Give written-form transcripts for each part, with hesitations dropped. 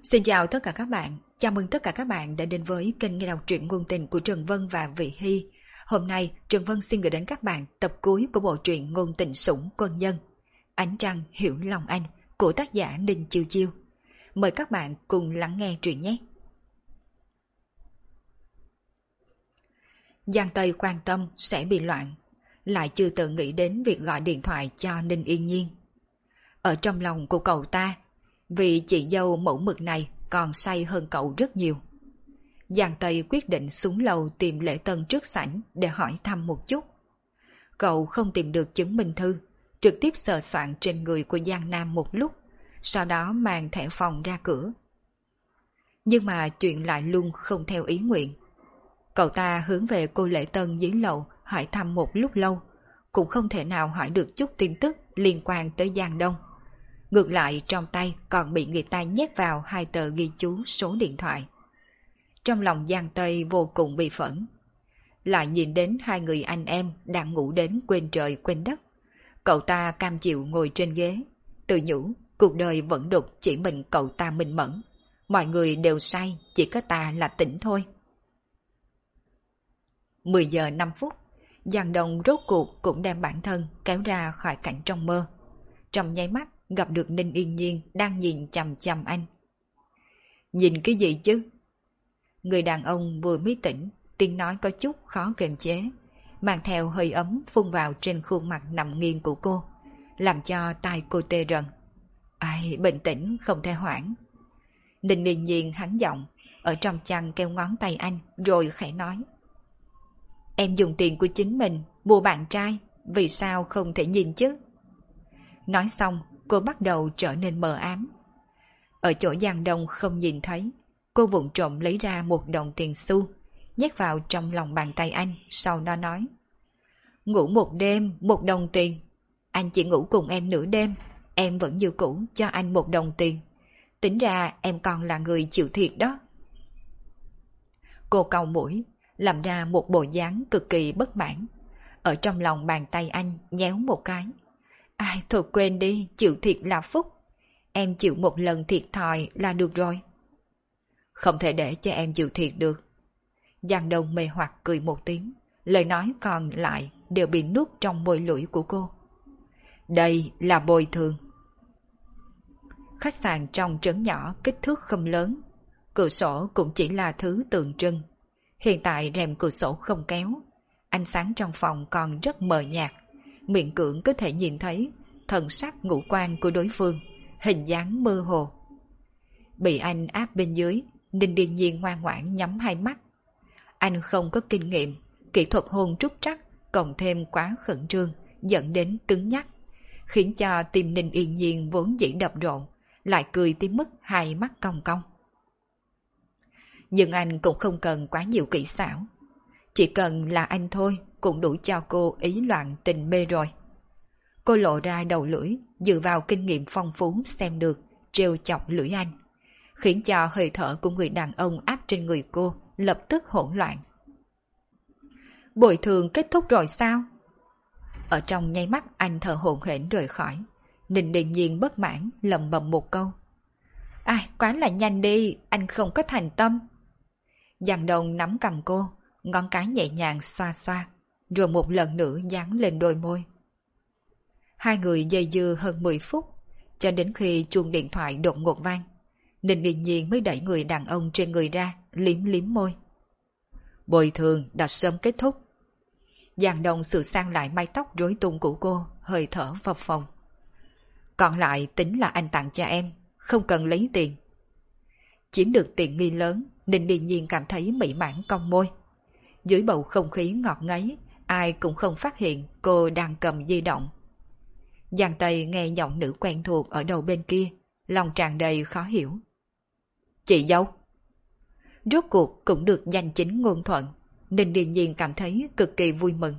Xin chào tất cả các bạn, chào mừng tất cả các bạn đã đến với kênh nghe đọc truyện ngôn tình của Trần Vân và Vị Hy. Hôm nay, Trần Vân xin gửi đến các bạn tập cuối của bộ truyện ngôn tình sủng quân nhân Ánh Trăng Hiểu Lòng Anh của tác giả Ninh Chiêu Chiêu. Mời các bạn cùng lắng nghe truyện nhé. Giang Tây quan tâm sẽ bị loạn, lại chưa từng nghĩ đến việc gọi điện thoại cho Ninh Yên Nhiên. Ở trong lòng của cậu ta, vì chị dâu mẫu mực này còn say hơn cậu rất nhiều. Giang Tây quyết định xuống lầu tìm Lễ Tân trước sảnh để hỏi thăm một chút. Cậu không tìm được chứng minh thư, trực tiếp sờ soạn trên người của Giang Nam một lúc, sau đó mang thẻ phòng ra cửa. Nhưng mà chuyện lại luôn không theo ý nguyện. Cậu ta hướng về cô Lễ Tân dưới lầu hỏi thăm một lúc lâu, cũng không thể nào hỏi được chút tin tức liên quan tới Giang Đông. Ngược lại trong tay còn bị người ta nhét vào 2 tờ ghi chú số điện thoại. Trong lòng Giang Tây vô cùng bị phẫn. Lại nhìn đến 2 người anh em đang ngủ đến quên trời quên đất. Cậu ta cam chịu ngồi trên ghế, tự nhủ cuộc đời vẫn đục chỉ mình cậu ta minh mẫn. Mọi người đều say, chỉ có ta là tỉnh thôi. 10 giờ 5 phút, Giang Đông rốt cuộc cũng đem bản thân kéo ra khỏi cảnh trong mơ. Trong nháy mắt gặp được Ninh Yên Nhiên đang nhìn chằm chằm anh. Nhìn cái gì chứ? Người đàn ông vừa mới tỉnh, tiếng nói có chút khó kiềm chế, mang theo hơi ấm phun vào trên khuôn mặt nằm nghiêng của cô, làm cho tai cô tê rần. Ai, bình tĩnh, không thể hoảng. Ninh Yên Nhiên hắn giọng, ở trong chăn kêu ngón tay anh, rồi khẽ nói. Em dùng tiền của chính mình mua bạn trai, vì sao không thể nhìn chứ? Nói xong, cô bắt đầu trở nên mờ ám. Ở chỗ Giang Đông không nhìn thấy, cô vụng trộm lấy ra 1 đồng tiền xu, nhét vào trong lòng bàn tay anh, sau đó nói. Ngủ một đêm, 1 đồng tiền. Anh chỉ ngủ cùng em nửa đêm, em vẫn như cũ cho anh 1 đồng tiền. Tính ra em còn là người chịu thiệt đó. Cô cau mũi, làm ra một bộ dáng cực kỳ bất mãn. Ở trong lòng bàn tay anh nhéo một cái. Ai, thôi quên đi, chịu thiệt là phúc. Em chịu một lần thiệt thòi là được rồi. Không thể để cho em chịu thiệt được. Giang Đông mê hoặc cười một tiếng, lời nói còn lại đều bị nuốt trong môi lưỡi của cô. Đây là bồi thường. Khách sạn trong trấn nhỏ kích thước không lớn, cửa sổ cũng chỉ là thứ tượng trưng. Hiện tại rèm cửa sổ không kéo, ánh sáng trong phòng còn rất mờ nhạt, miễn cưỡng có thể nhìn thấy thần sắc ngũ quan của đối phương, hình dáng mơ hồ. Bị anh áp bên dưới, Ninh Điền Nhiên ngoan ngoãn nhắm 2 mắt. Anh không có kinh nghiệm, kỹ thuật hôn trúc trắc, cộng thêm quá khẩn trương, dẫn đến cứng nhắc, khiến cho tim Ninh Yên Nhiên vốn dĩ đập rộn, lại cười tới mức 2 mắt cong cong. Nhưng anh cũng không cần quá nhiều kỹ xảo. Chỉ cần là anh thôi cũng đủ cho cô ý loạn tình mê rồi. Cô lộ ra đầu lưỡi, dựa vào kinh nghiệm phong phú xem được, trêu chọc lưỡi anh, khiến cho hơi thở của người đàn ông áp trên người cô lập tức hỗn loạn. Bồi thường kết thúc rồi sao? Ở trong nháy mắt anh thở hổn hển rời khỏi. Ninh Điền Nhiên bất mãn lầm bầm một câu. Ai, quá là nhanh đi, anh không có thành tâm. Giang Đông nắm cầm cô, ngón cái nhẹ nhàng xoa xoa, rồi một lần nữa dán lên đôi môi. 2 người dây dưa hơn 10 phút, cho đến khi chuông điện thoại đột ngột vang, Ninh Điền Nhiên mới đẩy người đàn ông trên người ra, liếm liếm môi. Bồi thường đã sớm kết thúc. Giang Đông sửa sang lại mái tóc rối tung của cô, hơi thở phập phồng. Còn lại tính là anh tặng cho em, không cần lấy tiền. Chiếm được tiện nghi lớn, Ninh Điền Nhiên cảm thấy mỹ mãn cong môi. Dưới bầu không khí ngọt ngấy, ai cũng không phát hiện cô đang cầm di động. Giang Tây nghe giọng nữ quen thuộc ở đầu bên kia, lòng tràn đầy khó hiểu. Chị dâu. Rốt cuộc cũng được danh chính ngôn thuận, Ninh Điền Nhiên cảm thấy cực kỳ vui mừng.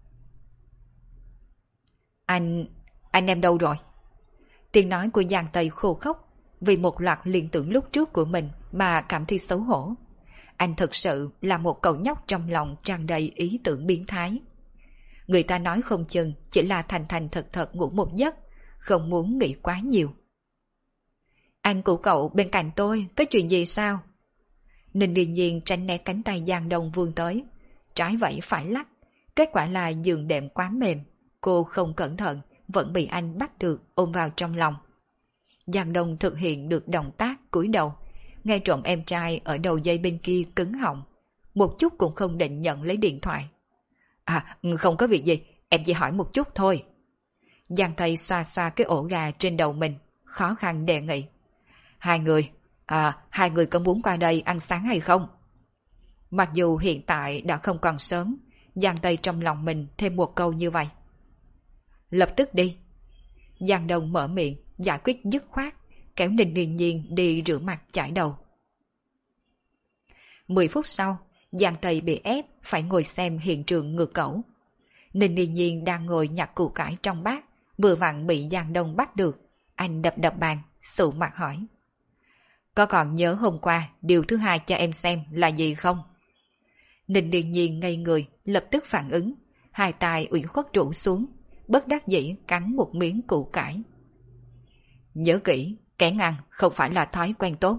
Anh em đâu rồi? Tiếng nói của Giang Tây khô khốc, vì một loạt liên tưởng lúc trước của mình mà cảm thấy xấu hổ. Anh thực sự là một cậu nhóc trong lòng tràn đầy ý tưởng biến thái. Người ta nói không chừng chỉ là thành thành thật thật ngủ một giấc, không muốn nghĩ quá nhiều. Anh của cậu bên cạnh tôi, có chuyện gì sao? Ninh Điền Nhiên tránh né cánh tay Giang Đông vươn tới, trái vẫy phải lắc, kết quả là giường đệm quá mềm, cô không cẩn thận vẫn bị anh bắt được ôm vào trong lòng. Giang Đông thực hiện được động tác cúi đầu, nghe trộm em trai ở đầu dây bên kia cứng họng, một chút cũng không định nhận lấy điện thoại. À, không có việc gì, em chỉ hỏi một chút thôi. Giang Tây xoa xoa cái ổ gà trên đầu mình, khó khăn đề nghị. Hai người có muốn qua đây ăn sáng hay không? Mặc dù hiện tại đã không còn sớm, Giang Tây trong lòng mình thêm một câu như vậy. Lập tức đi. Giang Đông mở miệng, giải quyết dứt khoát, kéo Ninh Điền Nhiên đi rửa mặt chải đầu. 10 phút sau, Giang Tây bị ép phải ngồi xem hiện trường ngược cẩu. Ninh Điền Nhiên đang ngồi nhặt củ cải trong bát, vừa vặn bị Giang Đông bắt được. Anh đập đập bàn, sụ mặt hỏi. Có còn nhớ hôm qua điều thứ hai cho em xem là gì không? Ninh Điền Nhiên ngây người, lập tức phản ứng, hai tay ủy khuất rũ xuống, bất đắc dĩ cắn một miếng củ cải. Nhớ kỹ, kén ăn không phải là thói quen tốt.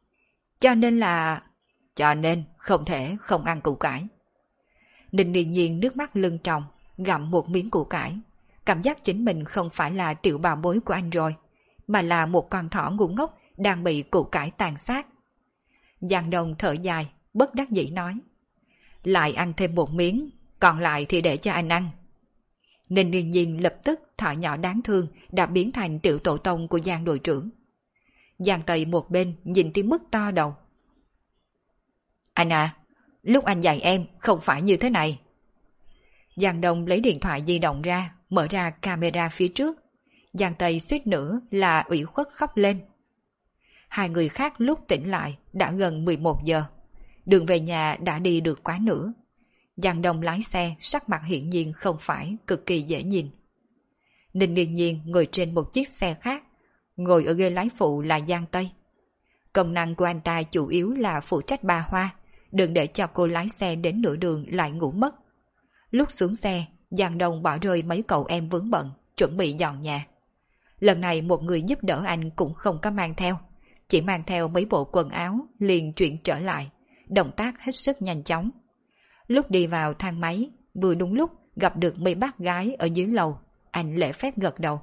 Cho nên không thể không ăn củ cải. Ninh Điền Nhiên nước mắt lưng tròng, gặm một miếng củ cải, cảm giác chính mình không phải là tiểu bảo bối của anh rồi, mà là một con thỏ ngu ngốc đang bị củ cải tàn sát. Giang Đông thở dài, bất đắc dĩ nói. Lại ăn thêm một miếng, còn lại thì để cho anh ăn. Ninh Điền Nhiên lập tức thỏ nhỏ đáng thương đã biến thành tiểu tổ tông của Giang đội trưởng. Giang Tây một bên nhìn tiếng mức to đầu. Anh à, lúc anh dạy em không phải như thế này. Giang Đông lấy điện thoại di động ra, mở ra camera phía trước. Giang Tây suýt nữa là ủy khuất khóc lên. Hai người khác lúc tỉnh lại đã gần 11 giờ. Đường về nhà đã đi được quá nửa. Giang Đông lái xe, sắc mặt hiển nhiên không phải cực kỳ dễ nhìn. Ninh Điền Nhiên ngồi trên một chiếc xe khác, ngồi ở ghế lái phụ là Giang Tây. Công năng của anh ta chủ yếu là phụ trách ba hoa, đừng để cho cô lái xe đến nửa đường lại ngủ mất. Lúc xuống xe, Giang Đông bỏ rơi mấy cậu em vướng bận, chuẩn bị dọn nhà. Lần này một người giúp đỡ anh cũng không có mang theo, chỉ mang theo mấy bộ quần áo liền chuyển trở lại, động tác hết sức nhanh chóng. Lúc đi vào thang máy, vừa đúng lúc gặp được mấy bác gái ở dưới lầu, anh lễ phép gật đầu.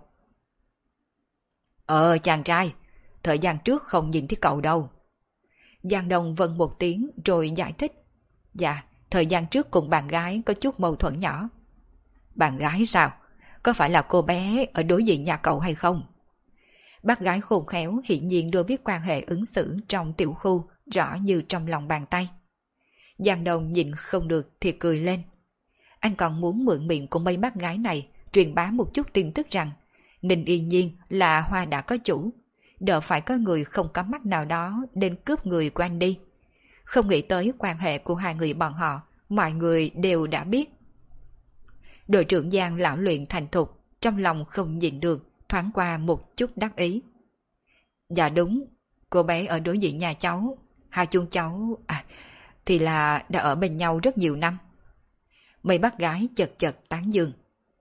Chàng trai, thời gian trước không nhìn thấy cậu đâu. Giang Đông vâng một tiếng rồi giải thích. Dạ, thời gian trước cùng bạn gái có chút mâu thuẫn nhỏ. Bạn gái sao? Có phải là cô bé ở đối diện nhà cậu hay không? Bác gái khôn khéo hiển nhiên đưa viết quan hệ ứng xử trong tiểu khu rõ như trong lòng bàn tay. Giang Đông nhìn không được thì cười lên. Anh còn muốn mượn miệng của mấy bác gái này truyền bá một chút tin tức rằng Ninh Yên Nhiên là hoa đã có chủ, đỡ phải có người không có mắt nào đó đến cướp người của anh đi. Không nghĩ tới quan hệ của hai người bọn họ, mọi người đều đã biết. Đội trưởng Giang lão luyện thành thục, trong lòng không nhịn được, thoáng qua một chút đắc ý. Dạ đúng, cô bé ở đối diện nhà cháu, hai chúng cháu, thì là đã ở bên nhau rất nhiều năm. Mấy bác gái chật chật tán dương.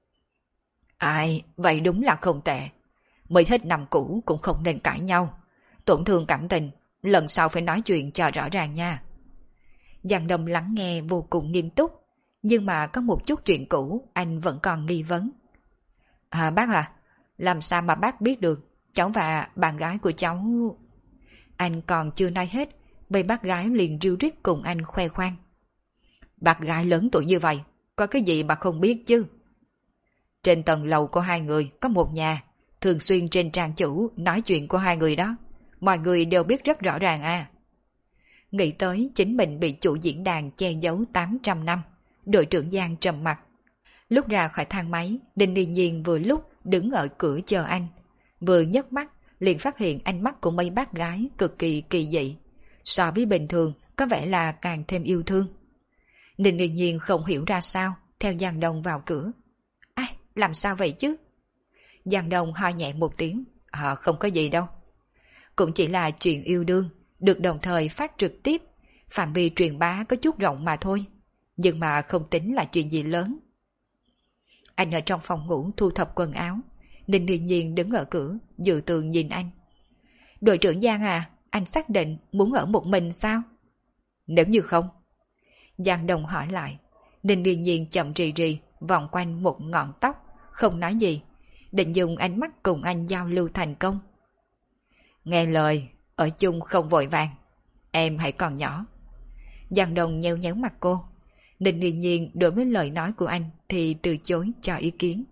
Vậy đúng là không tệ. Mới hết năm cũ cũng không nên cãi nhau. Tổn thương cảm tình, lần sau phải nói chuyện cho rõ ràng nha. Giang Đông lắng nghe vô cùng nghiêm túc, nhưng mà có một chút chuyện cũ anh vẫn còn nghi vấn. Bác à, làm sao mà bác biết được cháu và bạn gái của cháu... Anh còn chưa nói hết, mấy bác gái liền ríu rít cùng anh khoe khoang. Bác gái lớn tuổi như vậy, có cái gì mà không biết chứ? Trên tầng lầu của hai người có một nhà, thường xuyên trên trang chủ nói chuyện của hai người đó, mọi người đều biết rất rõ ràng à. Nghĩ tới chính mình bị chủ diễn đàn che giấu 800 năm, đội trưởng Giang trầm mặt. Lúc ra khỏi thang máy, Đinh Điền Nhiên vừa lúc đứng ở cửa chờ anh, vừa nhấc mắt liền phát hiện ánh mắt của mấy bác gái cực kỳ kỳ dị, so với bình thường có vẻ là càng thêm yêu thương. Đinh Điền Nhiên không hiểu ra sao, theo Giang Đông vào cửa. Làm sao vậy chứ? Giang Đông ho nhẹ một tiếng. Không có gì đâu. Cũng chỉ là chuyện yêu đương, được đồng thời phát trực tiếp, phạm vi truyền bá có chút rộng mà thôi, nhưng mà không tính là chuyện gì lớn. Anh ở trong phòng ngủ thu thập quần áo, Ninh Điền Nhiên đứng ở cửa dự tường nhìn anh. Đội trưởng Giang à, anh xác định muốn ở một mình sao? Nếu như không? Giang Đồng hỏi lại. Ninh Điền Nhiên chậm rì rì vòng quanh một ngọn tóc, không nói gì, định dùng ánh mắt cùng anh giao lưu thành công. Nghe lời, ở chung không vội vàng, em hãy còn nhỏ. Giang Đồng nhéo nhéo mặt cô. Ninh Điền Nhiên đối với lời nói của anh thì từ chối cho ý kiến.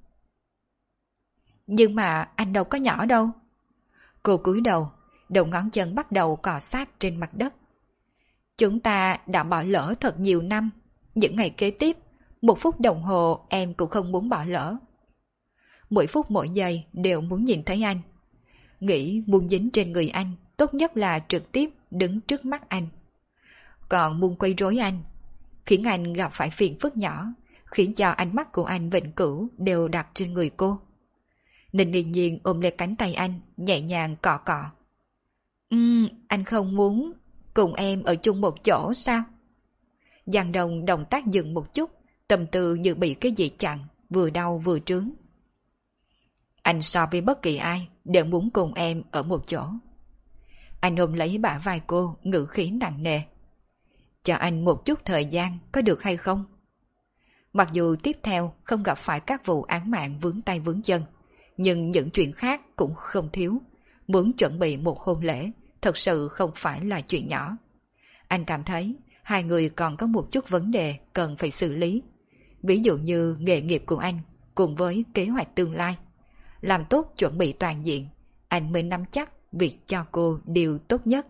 Nhưng mà anh đâu có nhỏ đâu. Cô cúi đầu, đầu ngón chân bắt đầu cọ sát trên mặt đất. Chúng ta đã bỏ lỡ thật nhiều năm. Những ngày kế tiếp, 1 phút đồng hồ em cũng không muốn bỏ lỡ. Mỗi phút mỗi giây đều muốn nhìn thấy anh. Nghĩ muốn dính trên người anh, tốt nhất là trực tiếp đứng trước mắt anh. Còn muốn quấy rối anh, khiến anh gặp phải phiền phức nhỏ, khiến cho ánh mắt của anh vĩnh cửu đều đặt trên người cô. Ninh Điền Nhiên ôm lấy cánh tay anh, nhẹ nhàng cọ cọ. Anh không muốn cùng em ở chung một chỗ sao? Giang Đồng động tác dừng một chút, tâm tư như bị cái gì chặn, vừa đau vừa trướng. Anh so với bất kỳ ai đều muốn cùng em ở một chỗ. Anh ôm lấy bả vai cô, ngữ khí nặng nề. Cho anh một chút thời gian có được hay không? Mặc dù tiếp theo không gặp phải các vụ án mạng vướng tay vướng chân, nhưng những chuyện khác cũng không thiếu. Muốn chuẩn bị một hôn lễ thật sự không phải là chuyện nhỏ. Anh cảm thấy hai người còn có một chút vấn đề cần phải xử lý. Ví dụ như nghề nghiệp của anh cùng với kế hoạch tương lai. Làm tốt chuẩn bị toàn diện, anh mới nắm chắc việc cho cô điều tốt nhất.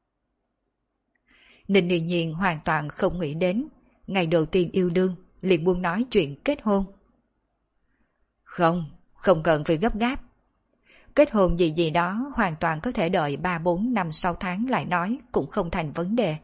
Ninh Điền Nhiên hoàn toàn không nghĩ đến ngày đầu tiên yêu đương liền muốn nói chuyện kết hôn. Không cần phải gấp gáp. Kết hôn gì gì đó hoàn toàn có thể đợi 3, 4, 5, 6 tháng lại nói cũng không thành vấn đề.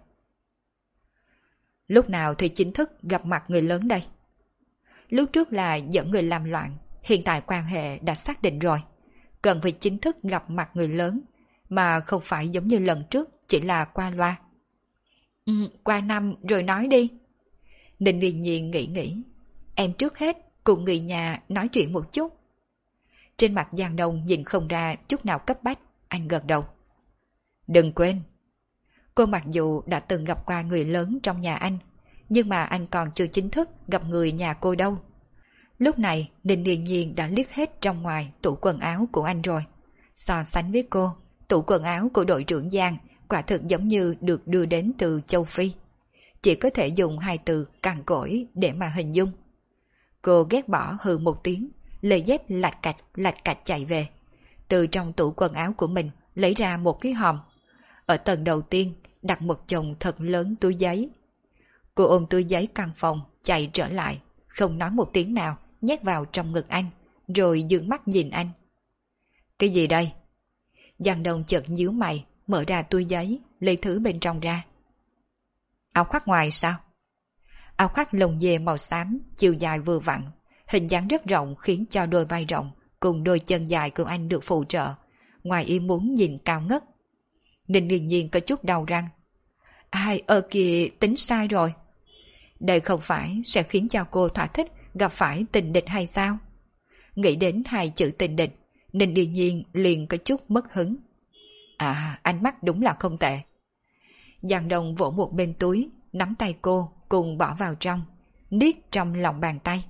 Lúc nào thì chính thức gặp mặt người lớn đây? Lúc trước là dẫn người làm loạn, hiện tại quan hệ đã xác định rồi. Cần phải chính thức gặp mặt người lớn, mà không phải giống như lần trước chỉ là qua loa. Qua năm rồi nói đi. Ninh Điền Nhiên nghĩ. Em trước hết cùng người nhà nói chuyện một chút. Trên mặt Giang Đông nhìn không ra chút nào cấp bách, anh gật đầu. Đừng quên, cô mặc dù đã từng gặp qua người lớn trong nhà anh, nhưng mà anh còn chưa chính thức gặp người nhà cô đâu. Lúc này Ninh Điền Nhiên đã liếc hết trong ngoài tủ quần áo của anh rồi. So sánh với cô, tủ quần áo của đội trưởng Giang quả thực giống như được đưa đến từ châu Phi. Chỉ có thể dùng 2 từ cằn cỗi để mà hình dung. Cô ghét bỏ hừ một tiếng, lấy dép lạch cạch chạy về. Từ trong tủ quần áo của mình lấy ra một cái hòm. Ở tầng đầu tiên đặt một chồng thật lớn túi giấy. Cô ôm túi giấy căn phòng chạy trở lại, không nói một tiếng nào, nhét vào trong ngực anh, rồi dương mắt nhìn anh. Cái gì đây? Giang Đông chợt nhíu mày, mở ra túi giấy, lấy thứ bên trong ra. Áo khoác ngoài sao? Áo khoác lông dê màu xám, chiều dài vừa vặn, hình dáng rất rộng khiến cho đôi vai rộng cùng đôi chân dài của anh được phụ trợ, ngoài ý muốn nhìn cao ngất. Ninh Điền Nhiên có chút đau răng. Ai kìa, tính sai rồi. Đây không phải sẽ khiến cho cô thỏa thích gặp phải tình địch hay sao? Nghĩ đến 2 chữ tình địch, Ninh Điền Nhiên liền có chút mất hứng. Ánh mắt đúng là không tệ. Giang Đông vỗ một bên túi, nắm tay cô cùng bỏ vào trong, niết trong lòng bàn tay.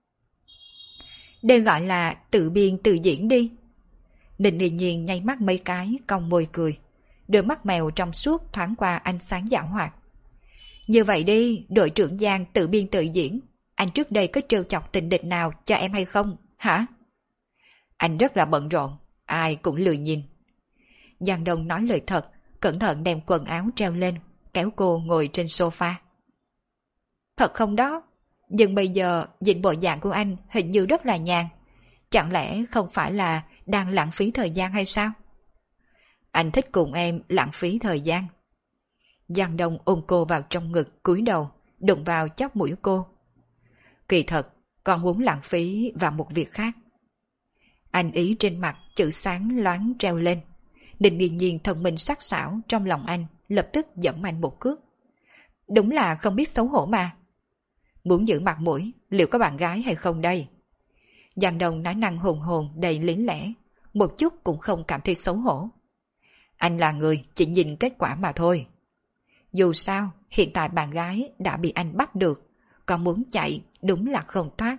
Đây gọi là tự biên tự diễn đi. Ninh Điền Nhiên nháy mắt mấy cái, cong môi cười. Đôi mắt mèo trong suốt thoáng qua ánh sáng giảo hoạt. Như vậy đi, đội trưởng Giang tự biên tự diễn. Anh trước đây có trêu chọc tình địch nào cho em hay không, hả? Anh rất là bận rộn, ai cũng lười nhìn. Giang Đông nói lời thật, cẩn thận đem quần áo treo lên, kéo cô ngồi trên sofa. Thật không đó? Nhưng bây giờ nhìn bộ dạng của anh hình như rất là nhàn. Chẳng lẽ không phải là đang lãng phí thời gian hay sao? Anh thích cùng em lãng phí thời gian. Giang Đông ôm cô vào trong ngực, cúi đầu, đụng vào chóp mũi cô. Kỳ thật, còn muốn lãng phí vào một việc khác. Anh ý trên mặt chữ sáng loáng treo lên. Ninh Điền Nhiên thần mình sắc sảo trong lòng anh, lập tức giẫm anh một cước. Đúng là không biết xấu hổ mà. Muốn giữ mặt mũi, liệu có bạn gái hay không đây? Giang Đông nói năng hồn hồn đầy lý lẽ, một chút cũng không cảm thấy xấu hổ. Anh là người chỉ nhìn kết quả mà thôi. Dù sao, hiện tại bạn gái đã bị anh bắt được, còn muốn chạy đúng là không thoát.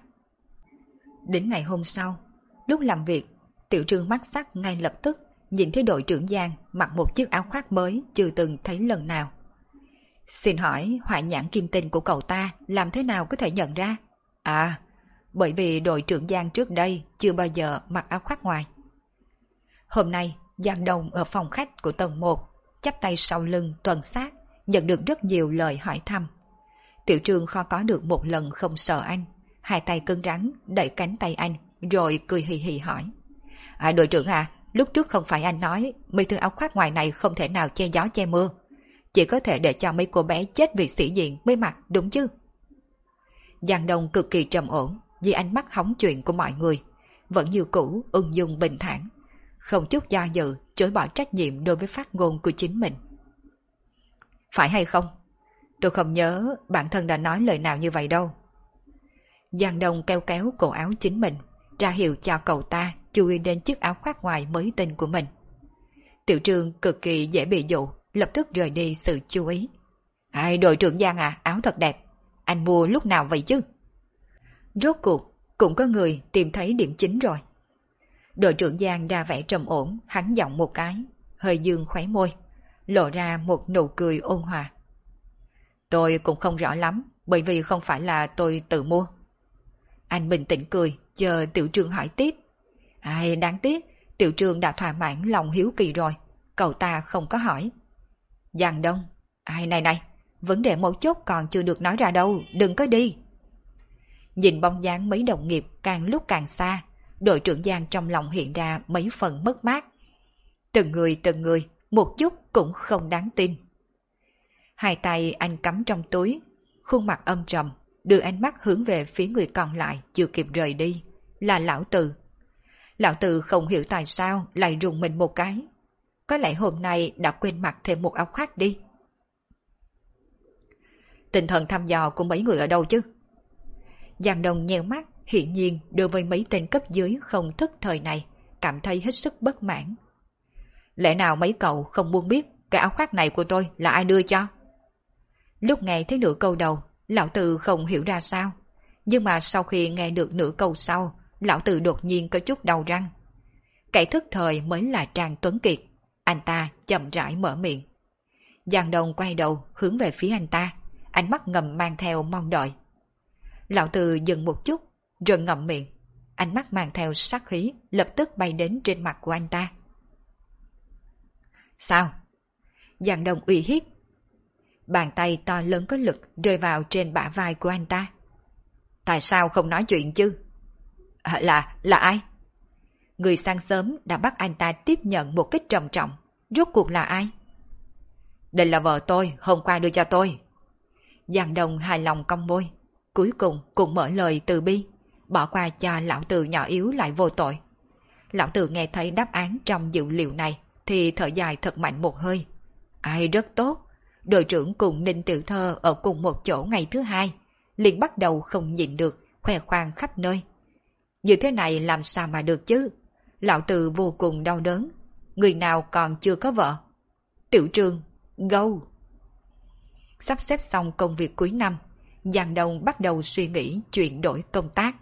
Đến ngày hôm sau, lúc làm việc, Tiểu Trương mắt sắc ngay lập tức nhìn thấy đội trưởng Giang mặc một chiếc áo khoác mới chưa từng thấy lần nào. Xin hỏi họa nhãn kim tinh của cậu ta làm thế nào có thể nhận ra? À, bởi vì đội trưởng Giang trước đây chưa bao giờ mặc áo khoác ngoài. Hôm nay, Giang Đông ở phòng khách của tầng 1, chắp tay sau lưng tuần sát, nhận được rất nhiều lời hỏi thăm. Tiểu Trương khó có được một lần không sợ anh, hai tay cứng rắn đẩy cánh tay anh, rồi cười hì hì hỏi. À, đội trưởng à, lúc trước không phải anh nói mấy thứ áo khoác ngoài này không thể nào che gió che mưa, chỉ có thể để cho mấy cô bé chết vì sĩ diện mới mặc, đúng chứ? Giang Đông cực kỳ trầm ổn vì ánh mắt hóng chuyện của mọi người, vẫn như cũ ung dung bình thản, không chút do dự chối bỏ trách nhiệm đối với phát ngôn của chính mình. Phải hay không? Tôi không nhớ bản thân đã nói lời nào như vậy đâu. Giang Đông kéo kéo cổ áo chính mình, ra hiệu cho cậu ta chú ý đến chiếc áo khoác ngoài mới tinh của mình. Tiểu Trương cực kỳ dễ bị dụ, lập tức rời đi sự chú ý. Ai, đội trưởng Giang à, áo thật đẹp. Anh mua lúc nào vậy chứ? Rốt cuộc, cũng có người tìm thấy điểm chính rồi. Đội trưởng Giang ra vẻ trầm ổn, hắn giọng một cái, hơi dương khóe môi, lộ ra một nụ cười ôn hòa. Tôi cũng không rõ lắm, bởi vì không phải là tôi tự mua. Anh bình tĩnh cười, chờ Tiểu Trương hỏi tiếp. Ai, đáng tiếc, Tiểu Trương đã thỏa mãn lòng hiếu kỳ rồi, cậu ta không có hỏi. Giang Đông, ai này, vấn đề mấu chốt còn chưa được nói ra đâu, đừng có đi. Nhìn bóng dáng mấy đồng nghiệp càng lúc càng xa, đội trưởng Giang trong lòng hiện ra mấy phần mất mát. Từng người, một chút cũng không đáng tin. Hai tay anh cắm trong túi, khuôn mặt âm trầm, đưa ánh mắt hướng về phía người còn lại chưa kịp rời đi, là Lão Từ. Lão Từ không hiểu tại sao lại rùng mình một cái. Có lẽ hôm nay đã quên mặc thêm một áo khoác đi. Tinh thần thăm dò của mấy người ở đâu chứ? Giang Đông nheo mắt, hiển nhiên đối với mấy tên cấp dưới không thức thời này, cảm thấy hết sức bất mãn. Lẽ nào mấy cậu không muốn biết cái áo khoác này của tôi là ai đưa cho? Lúc nghe thấy nửa câu đầu, Lão Từ không hiểu ra sao. Nhưng mà sau khi nghe được nửa câu sau, Lão Từ đột nhiên có chút đau răng. Kẻ thức thời mới là Trang Tuấn Kiệt. Anh ta chậm rãi mở miệng. Giang Đông quay đầu hướng về phía anh ta, ánh mắt ngầm mang theo mong đợi. Lão Từ dừng một chút, rồi ngậm miệng. Ánh mắt mang theo sát khí, lập tức bay đến trên mặt của anh ta. Sao? Giang Đông uy hiếp. Bàn tay to lớn có lực rơi vào trên bả vai của anh ta. Tại sao không nói chuyện chứ? Là ai? Người sáng sớm đã bắt anh ta tiếp nhận một kích trầm trọng. Rốt cuộc là ai? Đây là vợ tôi, hôm qua đưa cho tôi. Giang Đông hài lòng cong môi, cuối cùng cũng mở lời từ bi, bỏ qua cho Lão Từ nhỏ yếu lại vô tội. Lão Từ nghe thấy đáp án trong dữ liệu này thì thở dài thật mạnh một hơi. Ai, rất tốt. Đội trưởng cùng Ninh Tiểu Thơ ở cùng một chỗ ngày thứ hai, liền bắt đầu không nhịn được, khoe khoang khắp nơi. Như thế này làm sao mà được chứ? Lão Từ vô cùng đau đớn. Người nào còn chưa có vợ? Tiểu Trương, go! Sắp xếp xong công việc cuối năm, Giang Đông bắt đầu suy nghĩ chuyển đổi công tác.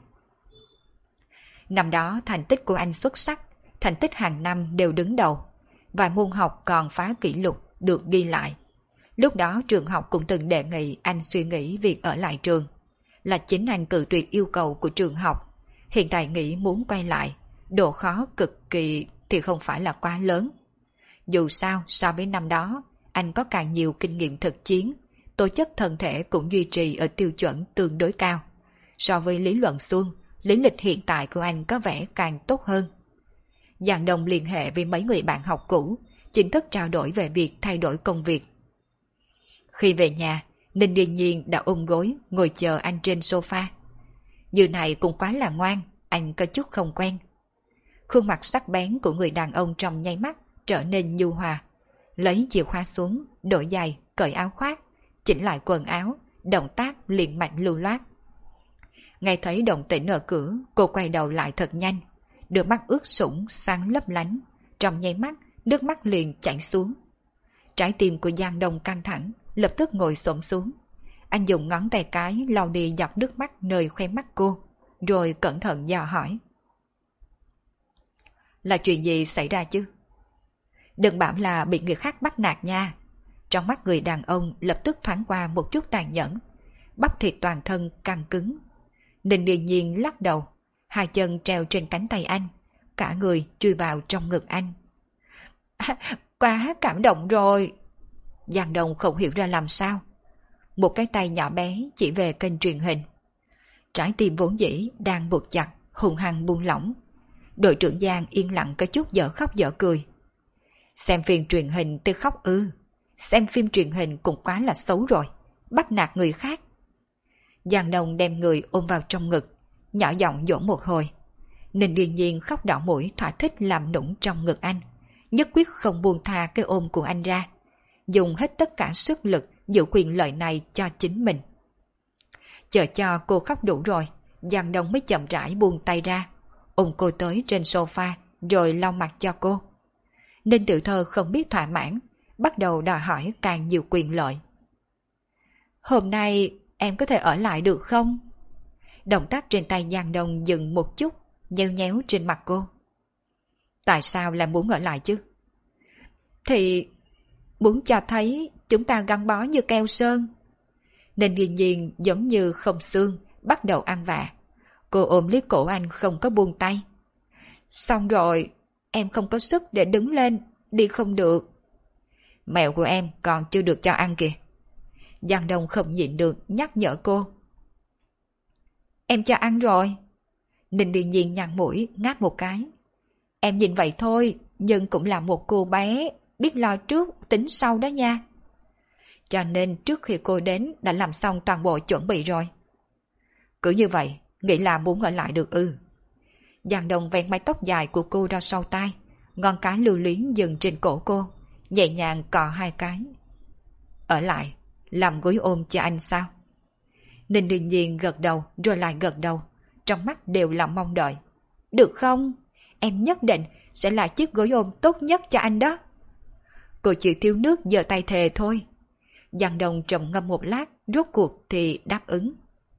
Năm đó thành tích của anh xuất sắc, thành tích hàng năm đều đứng đầu. Vài môn học còn phá kỷ lục được ghi lại. Lúc đó trường học cũng từng đề nghị anh suy nghĩ việc ở lại trường. Là chính anh cự tuyệt yêu cầu của trường học. Hiện tại nghĩ muốn quay lại, độ khó cực kỳ thì không phải là quá lớn. Dù sao, so với năm đó, anh có càng nhiều kinh nghiệm thực chiến, tố chất thân thể cũng duy trì ở tiêu chuẩn tương đối cao. So với Lý Luận Xuân, lý lịch hiện tại của anh có vẻ càng tốt hơn. Giang Đông liên hệ với mấy người bạn học cũ, chính thức trao đổi về việc thay đổi công việc. Khi về nhà, Ninh Điền Nhiên đã ôm gối ngồi chờ anh trên sofa. Như này cũng quá là ngoan, anh có chút không quen. Khuôn mặt sắc bén của người đàn ông trong nháy mắt trở nên nhu hòa. Lấy chìa khóa xuống, đổi giày, cởi áo khoác, chỉnh lại quần áo, động tác liền mạnh lưu loát. Nghe thấy động tĩnh ở cửa, cô quay đầu lại thật nhanh, đôi mắt ướt sũng sáng lấp lánh, trong nháy mắt nước mắt liền chảy xuống. Trái tim của Giang Đông căng thẳng, lập tức ngồi xổm xuống. Anh dùng ngón tay cái lau đi giọt nước mắt nơi khóe mắt cô, rồi cẩn thận dò hỏi. Là chuyện gì xảy ra chứ? Đừng bảo là bị người khác bắt nạt nha. Trong mắt người đàn ông lập tức thoáng qua một chút tàn nhẫn, bắp thịt toàn thân căng cứng. Ninh Điền Nhiên lắc đầu, hai chân treo trên cánh tay anh, cả người chui vào trong ngực anh. Quá cảm động rồi. Giang Đông không hiểu ra làm sao. Một cái tay nhỏ bé chỉ về kênh truyền hình. Trái tim vốn dĩ đang buộc chặt, hùng hăng buông lỏng. Đội trưởng Giang yên lặng có chút dở khóc dở cười. Xem phim truyền hình tôi khóc ư? Xem phim truyền hình cũng quá là xấu rồi, bắt nạt người khác. Giang Đông đem người ôm vào trong ngực, nhỏ giọng dỗ một hồi. Ninh Điền Nhiên khóc đỏ mũi thỏa thích làm nũng trong ngực anh, nhất quyết không buông tha cái ôm của anh ra, dùng hết tất cả sức lực giữ quyền lợi này cho chính mình. Chờ cho cô khóc đủ rồi, Giang Đông mới chậm rãi buông tay ra, ôm cô tới trên sofa rồi lau mặt cho cô. Ninh Tiểu Thơ không biết thỏa mãn, bắt đầu đòi hỏi càng nhiều quyền lợi. Hôm nay em có thể ở lại được không? Động tác trên tay Giang Đông dừng một chút, nheo nhéo trên mặt cô. Tại sao lại muốn ở lại chứ? Thì muốn cho thấy chúng ta gắn bó như keo sơn. Nên Nghiên Nhiên giống như không xương, bắt đầu ăn vạ. Cô ôm lấy cổ anh không có buông tay. Xong rồi, em không có sức để đứng lên, đi không được. Mẹo của em còn chưa được cho ăn kìa. Giang Đông không nhịn được nhắc nhở cô. Em cho ăn rồi. Ninh Điền Nhiên nhăn mũi ngáp một cái. Em nhìn vậy thôi, nhưng cũng là một cô bé, biết lo trước tính sau đó nha. Cho nên trước khi cô đến đã làm xong toàn bộ chuẩn bị rồi. Cứ như vậy, nghĩ là muốn ở lại được ư? Giang Đông vén mái tóc dài của cô ra sau tai, ngón cái lưu luyến dừng trên cổ cô, nhẹ nhàng cọ hai cái. Ở lại, làm gối ôm cho anh sao? Ninh Điền Nhiên gật đầu rồi lại gật đầu, trong mắt đều là mong đợi. Được không? Em nhất định sẽ là chiếc gối ôm tốt nhất cho anh đó. Cô chịu thiếu nước giơ tay thề thôi. Giang Đông trầm ngâm một lát, rốt cuộc thì đáp ứng.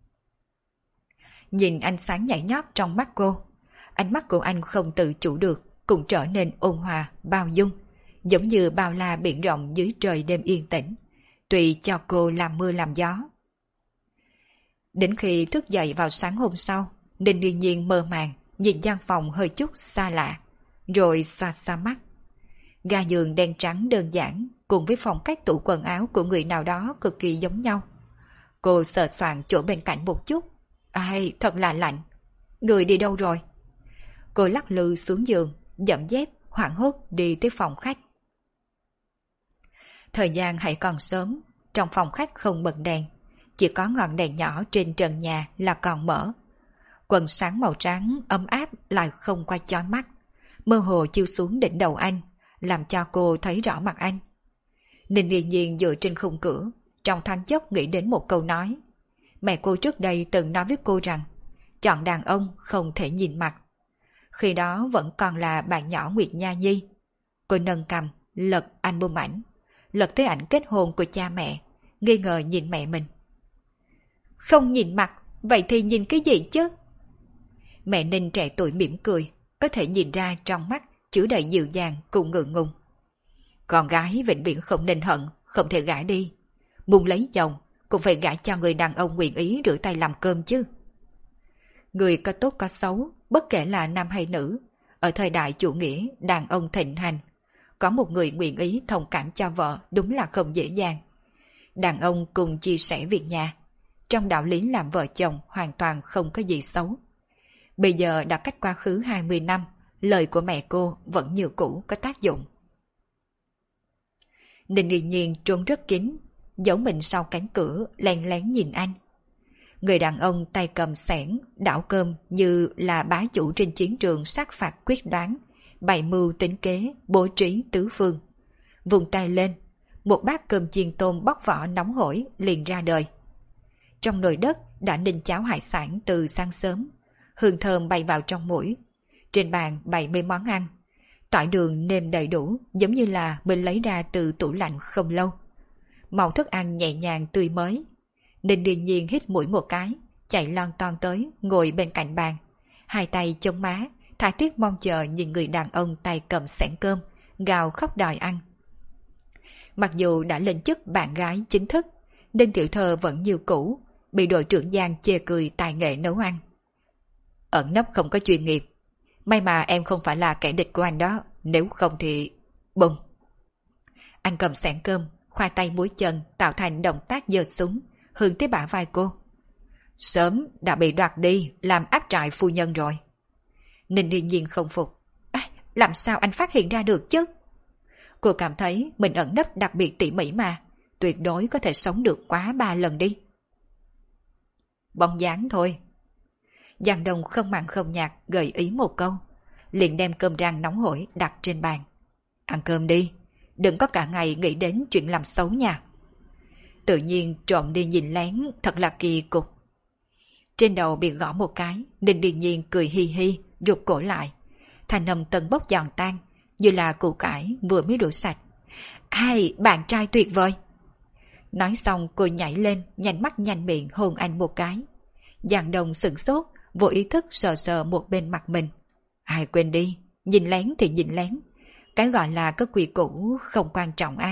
Nhìn ánh sáng nhảy nhót trong mắt cô, ánh mắt của anh không tự chủ được, cũng trở nên ôn hòa, bao dung, giống như bao la biển rộng dưới trời đêm yên tĩnh, tùy cho cô làm mưa làm gió. Đến khi thức dậy vào sáng hôm sau, Ninh Điền Nhiên mơ màng, nhìn gian phòng hơi chút xa lạ, rồi xoa xoa mắt. Ga giường đen trắng đơn giản, cùng với phong cách tủ quần áo của người nào đó cực kỳ giống nhau. Cô sờ soạn chỗ bên cạnh một chút. Ai, thật là lạnh. Người đi đâu rồi? Cô lắc lư xuống giường, dậm dép, hoảng hốt đi tới phòng khách. Thời gian hãy còn sớm, trong phòng khách không bật đèn, chỉ có ngọn đèn nhỏ trên trần nhà là còn mở. Quần sáng màu trắng ấm áp lại không qua chói mắt, mơ hồ chiếu xuống đỉnh đầu anh, làm cho cô thấy rõ mặt anh. Ninh Điền Nhiên dựa trên khung cửa, trong thoáng chốc nghĩ đến một câu nói. Mẹ cô trước đây từng nói với cô rằng, chọn đàn ông không thể nhìn mặt. Khi đó vẫn còn là bạn nhỏ Nguyệt Nha Nhi. Cô nâng cằm, lật album ảnh, lật tới ảnh kết hôn của cha mẹ, nghi ngờ nhìn mẹ mình. Không nhìn mặt, vậy thì nhìn cái gì chứ? Mẹ Ninh trẻ tuổi mỉm cười, có thể nhìn ra trong mắt chứa đầy dịu dàng cùng ngượng ngùng. Con gái vĩnh viễn không nên hận, không thể gả đi. Muốn lấy chồng, cũng phải gả cho người đàn ông nguyện ý rửa tay làm cơm chứ. Người có tốt có xấu, bất kể là nam hay nữ, ở thời đại chủ nghĩa đàn ông thịnh hành, có một người nguyện ý thông cảm cho vợ đúng là không dễ dàng. Đàn ông cùng chia sẻ việc nhà, trong đạo lý làm vợ chồng hoàn toàn không có gì xấu. Bây giờ đã cách quá khứ 20 năm, lời của mẹ cô vẫn như cũ có tác dụng. Ninh Điền Nhiên trốn rất kín, giấu mình sau cánh cửa, lén lén nhìn anh. Người đàn ông tay cầm xẻng, đảo cơm như là bá chủ trên chiến trường sát phạt quyết đoán, bày mưu tính kế, bố trí tứ phương. Vùng tay lên, một bát cơm chiên tôm bóc vỏ nóng hổi liền ra đời. Trong nồi đất đã ninh cháo hải sản từ sáng sớm, hương thơm bay vào trong mũi. Trên bàn bày mấy món ăn, Tỏi đường nêm đầy đủ, giống như là mình lấy ra từ tủ lạnh không lâu. Màu thức ăn nhẹ nhàng tươi mới. Ninh Điền Nhiên hít mũi một cái, chạy lon ton tới, ngồi bên cạnh bàn. Hai tay chống má, tha thiết mong chờ nhìn người đàn ông tay cầm xẻng cơm, gào khóc đòi ăn. Mặc dù đã lên chức bạn gái chính thức, Đinh Tiểu Thơ vẫn như cũ, bị đội trưởng Giang chê cười tài nghệ nấu ăn. Ẩn nấp không có chuyên nghiệp. May mà em không phải là kẻ địch của anh đó, nếu không thì... Bùm! Anh cầm xẻng cơm, khoai tay muối chân tạo thành động tác giơ súng, hướng tới bả vai cô. Sớm đã bị đoạt đi, làm áp trại phu nhân rồi. Ninh Điền Nhiên không phục. Làm sao anh phát hiện ra được chứ? Cô cảm thấy mình ẩn nấp đặc biệt tỉ mỉ mà, tuyệt đối có thể sống được quá 3 lần đi. Bóng dáng thôi. Giang Đông không mặn không nhạt gợi ý một câu, liền đem cơm rang nóng hổi đặt trên bàn. Ăn cơm đi, đừng có cả ngày nghĩ đến chuyện làm xấu nha. Tự nhiên trộm đi nhìn lén thật là kỳ cục. Trên đầu bị gõ một cái, Ninh Điền Nhiên cười hi hi, rụt cổ lại. Thanh âm tần bốc giòn tan, như là củ cải vừa mới rửa sạch. Ai, bạn trai tuyệt vời! Nói xong cô nhảy lên, nhanh mắt nhanh miệng hôn anh một cái. Giang Đông sửng sốt, vô ý thức sờ sờ một bên mặt mình. Ai quên đi, nhìn lén thì nhìn lén. Cái gọi là có quy củ không quan trọng a.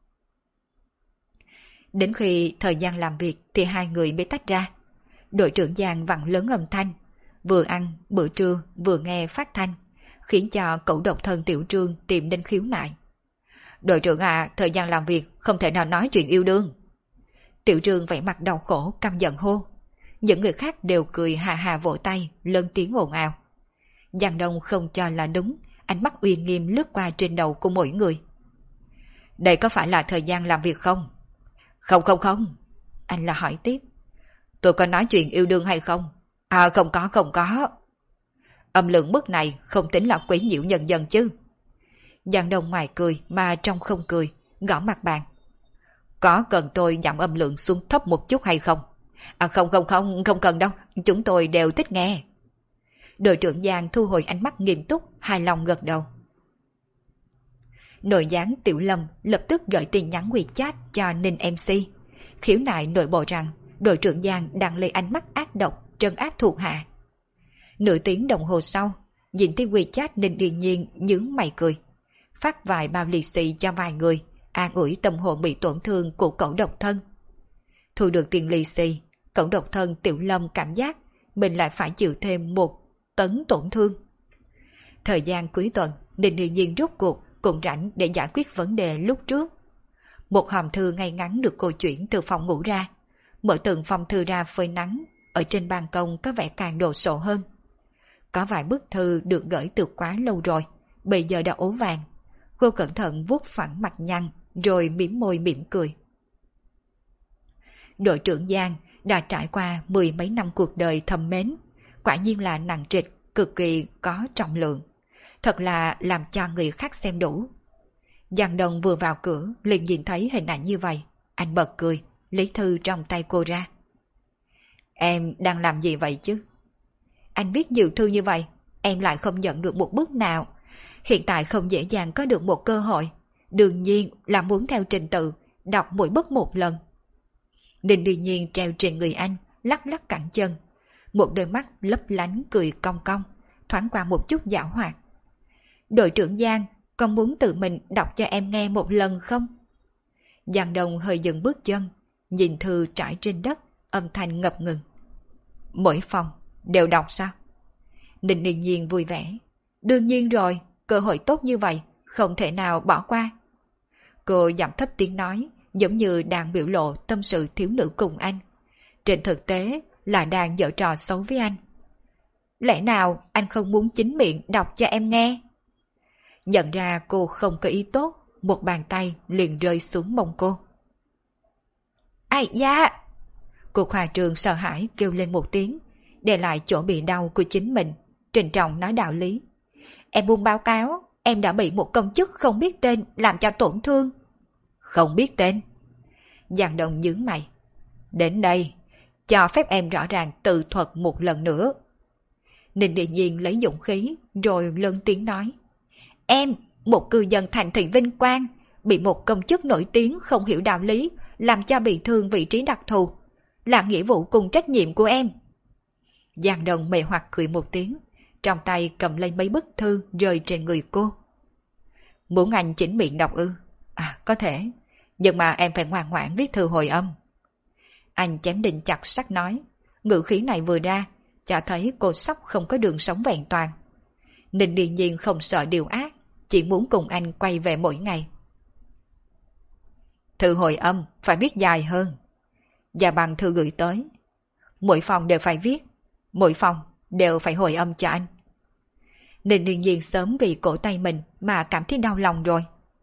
Đến khi thời gian làm việc thì hai người mới tách ra. Đội trưởng Giang vặn lớn âm thanh, vừa ăn bữa trưa vừa nghe phát thanh, khiến cho cậu độc thân Tiểu Trương tìm đến khiếu nại. Đội trưởng à, thời gian làm việc không thể nào nói chuyện yêu đương. Tiểu Trương vẻ mặt đau khổ căm giận hô. Những người khác đều cười hà hà vỗ tay, lớn tiếng ồn ào. Giang Đông không cho là đúng, ánh mắt uy nghiêm lướt qua trên đầu của mỗi người. Đây có phải là thời gian làm việc không? Không. Anh là hỏi tiếp. Tôi có nói chuyện yêu đương hay không? À không có. Âm lượng mức này không tính là quấy nhiễu nhân dân chứ. Giang Đông ngoài cười mà trong không cười, gõ mặt bàn. Có cần tôi giảm âm lượng xuống thấp một chút hay không? À không cần đâu, chúng tôi đều thích nghe. Đội trưởng Giang thu hồi ánh mắt nghiêm túc, hài lòng gật đầu. Nội gián Tiểu Lâm lập tức gửi tin nhắn WeChat cho Ninh MC, khiếu nại nội bộ rằng đội trưởng Giang đang lấy ánh mắt ác độc trấn áp thuộc hạ. Nửa tiếng đồng hồ sau, nhìn thấy WeChat Ninh Điền Nhiên nhướng mày cười, phát vài bao lì xì cho vài người, an ủi tâm hồn bị tổn thương của cậu độc thân. Thu được tiền lì xì, cậu độc thân Tiểu Lâm cảm giác mình lại phải chịu thêm 1 tấn tổn thương. Thời gian cuối tuần, Ninh Điền Nhiên rốt cuộc cũng rảnh để giải quyết vấn đề lúc trước. Một hòm thư ngay ngắn được cô chuyển từ phòng ngủ ra, mở từng phong thư ra phơi nắng, ở trên ban công có vẻ càng đồ sộ hơn. Có vài bức thư được gửi từ quá lâu rồi, bây giờ đã ố vàng. Cô cẩn thận vuốt phẳng mặt nhăn, rồi mỉm môi mỉm cười. Đội trưởng Giang đã trải qua 10 mấy năm cuộc đời thầm mến, quả nhiên là nặng trịch, cực kỳ có trọng lượng. Thật là làm cho người khác xem đủ. Giang Đông vừa vào cửa liền nhìn thấy hình ảnh như vậy, anh bật cười, lấy thư trong tay cô ra. Em đang làm gì vậy chứ? Anh viết nhiều thư như vậy, em lại không nhận được một bức nào. Hiện tại không dễ dàng có được một cơ hội, đương nhiên là muốn theo trình tự, đọc mỗi bức một lần. Ninh Điền Nhiên treo trên người anh, lắc lắc cẳng chân. Một đôi mắt lấp lánh cười cong cong, thoáng qua một chút giảo hoạt. Đội trưởng Giang, con muốn tự mình đọc cho em nghe một lần không? Giang Đông hơi dừng bước chân, nhìn thư trải trên đất, âm thanh ngập ngừng. Mỗi phòng đều đọc sao? Ninh Điền Nhiên vui vẻ. Đương nhiên rồi, cơ hội tốt như vậy, không thể nào bỏ qua. Cô giảm thấp tiếng nói, giống như đang biểu lộ tâm sự thiếu nữ cùng anh. Trên thực tế là đang giở trò xấu với anh. Lẽ nào anh không muốn chính miệng đọc cho em nghe? Nhận ra cô không có ý tốt, một bàn tay liền rơi xuống mông cô. Ai da! Cô Khoa Trường sợ hãi kêu lên một tiếng, để lại chỗ bị đau của chính mình, trịnh trọng nói đạo lý. Em muốn báo cáo, em đã bị một công chức không biết tên làm cho tổn thương. Không biết tên? Giang Đông nhướng mày. Đến đây, cho phép em rõ ràng tự thuật một lần nữa. Ninh Điền Nhiên lấy dũng khí, rồi lớn tiếng nói. Em, một cư dân thành thị vinh quang, bị một công chức nổi tiếng không hiểu đạo lý, làm cho bị thương vị trí đặc thù. Là nghĩa vụ cùng trách nhiệm của em. Giang Đông mê hoặc cười một tiếng, trong tay cầm lên mấy bức thư rơi trên người cô. Muốn anh chính miệng đọc ư? À, có thể, nhưng mà em phải ngoan ngoãn viết thư hồi âm. Anh chém đinh chặt sắt nói, ngữ khí này vừa ra, cho thấy cô sắp không có đường sống vẹn toàn. Ninh Điền Nhiên không sợ điều ác, chỉ muốn cùng anh quay về mỗi ngày. Thư hồi âm phải viết dài hơn. Và bằng thư gửi tới, mỗi phòng đều phải viết, mỗi phòng đều phải hồi âm cho anh. Ninh Điền Nhiên sớm vì cổ tay mình mà cảm thấy đau lòng rồi.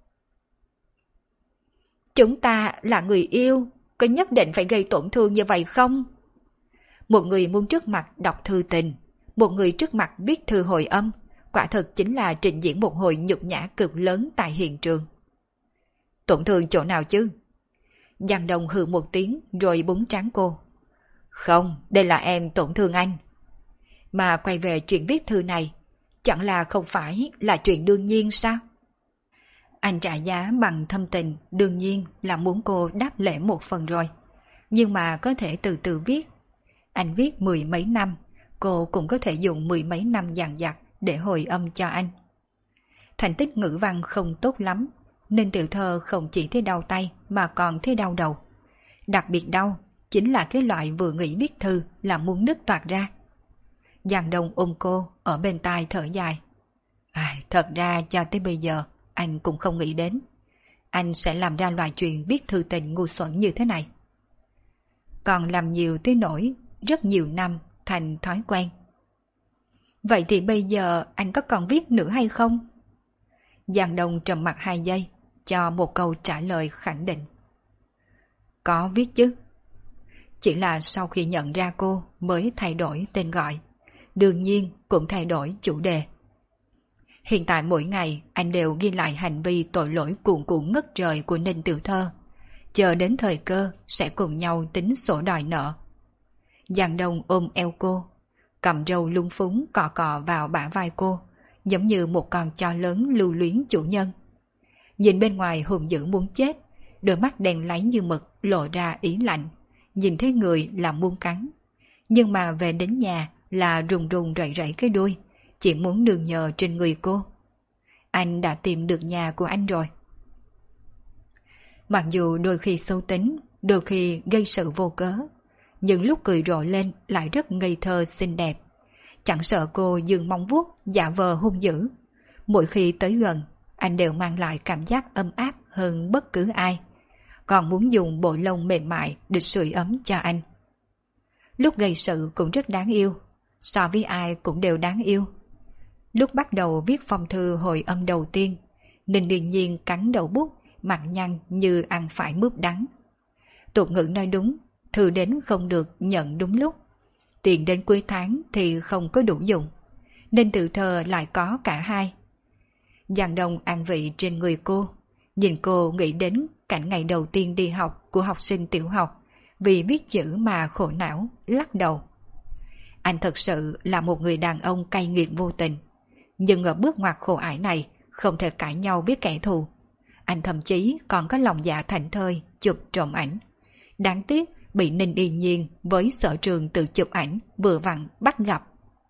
Chúng ta là người yêu, có nhất định phải gây tổn thương như vậy không? Một người muốn trước mặt đọc thư tình, một người trước mặt viết thư hồi âm, quả thực chính là trình diễn một hồi nhục nhã cực lớn tại hiện trường. Tổn thương chỗ nào chứ? Giang Đông hừ một tiếng rồi búng trán cô. Không, đây là em tổn thương anh. Mà quay về chuyện viết thư này, chẳng là không phải là chuyện đương nhiên sao? Anh trả giá bằng thâm tình, đương nhiên là muốn cô đáp lễ một phần rồi. Nhưng mà có thể từ từ viết. Anh viết 10 mấy năm, cô cũng có thể dùng 10 mấy năm dằng dặc để hồi âm cho anh. Thành tích ngữ văn không tốt lắm, nên tiểu thơ không chỉ thấy đau tay mà còn thấy đau đầu. Đặc biệt đau chính là cái loại vừa nghĩ viết thư là muốn nứt toạc ra. Giang Đông ôm cô ở bên tai thở dài. Thật ra cho tới bây giờ anh cũng không nghĩ đến anh sẽ làm ra loại chuyện viết thư tình ngu xuẩn như thế này. Còn làm nhiều tới nỗi rất nhiều năm thành thói quen. Vậy thì bây giờ anh có còn viết nữa hay không? Giang Đông trầm mặc 2 giây, cho một câu trả lời khẳng định. Có viết chứ. Chỉ là sau khi nhận ra cô mới thay đổi tên gọi. Đương nhiên cũng thay đổi chủ đề. Hiện tại mỗi ngày anh đều ghi lại hành vi tội lỗi cuồn cuộn ngất trời của Ninh Tiểu Thơ. Chờ đến thời cơ sẽ cùng nhau tính sổ đòi nợ. Giang Đông ôm eo cô, cầm râu lung phúng cọ cọ vào bả vai cô, giống như một con chó lớn lưu luyến chủ nhân. Nhìn bên ngoài hùng dữ muốn chết, đôi mắt đen láy như mực lộ ra ý lạnh, nhìn thấy người là muốn cắn. Nhưng mà về đến nhà là rùng rùng rẩy rẩy cái đuôi, chỉ muốn nương nhờ trên người cô. Anh đã tìm được nhà của anh rồi. Mặc dù đôi khi xấu tính, đôi khi gây sự vô cớ, nhưng lúc cười rộ lên lại rất ngây thơ xinh đẹp. Chẳng sợ cô dương móng vuốt giả vờ hung dữ. Mỗi khi tới gần, anh đều mang lại cảm giác ấm áp hơn bất cứ ai. Còn muốn dùng bộ lông mềm mại để sưởi ấm cho anh. Lúc gây sự cũng rất đáng yêu, so với ai cũng đều đáng yêu. Lúc bắt đầu viết phong thư hồi âm đầu tiên, Ninh Điền Nhiên cắn đầu bút, mặt nhăn như ăn phải mướp đắng. Tục ngữ nói đúng, thư đến không được nhận đúng lúc. Tiền đến cuối tháng thì không có đủ dùng, nên Tiểu Thơ lại có cả hai. Giang Đông an vị trên người cô, nhìn cô nghĩ đến cảnh ngày đầu tiên đi học của học sinh tiểu học, vì viết chữ mà khổ não, lắc đầu. Anh thật sự là một người đàn ông cay nghiệt vô tình, nhưng ở bước ngoặt khổ ải này không thể cãi nhau với kẻ thù. Anh thậm chí còn có lòng dạ thảnh thơi chụp trộm ảnh. Đáng tiếc bị Ninh Yên Nhiên với sở trường tự chụp ảnh vừa vặn bắt gặp.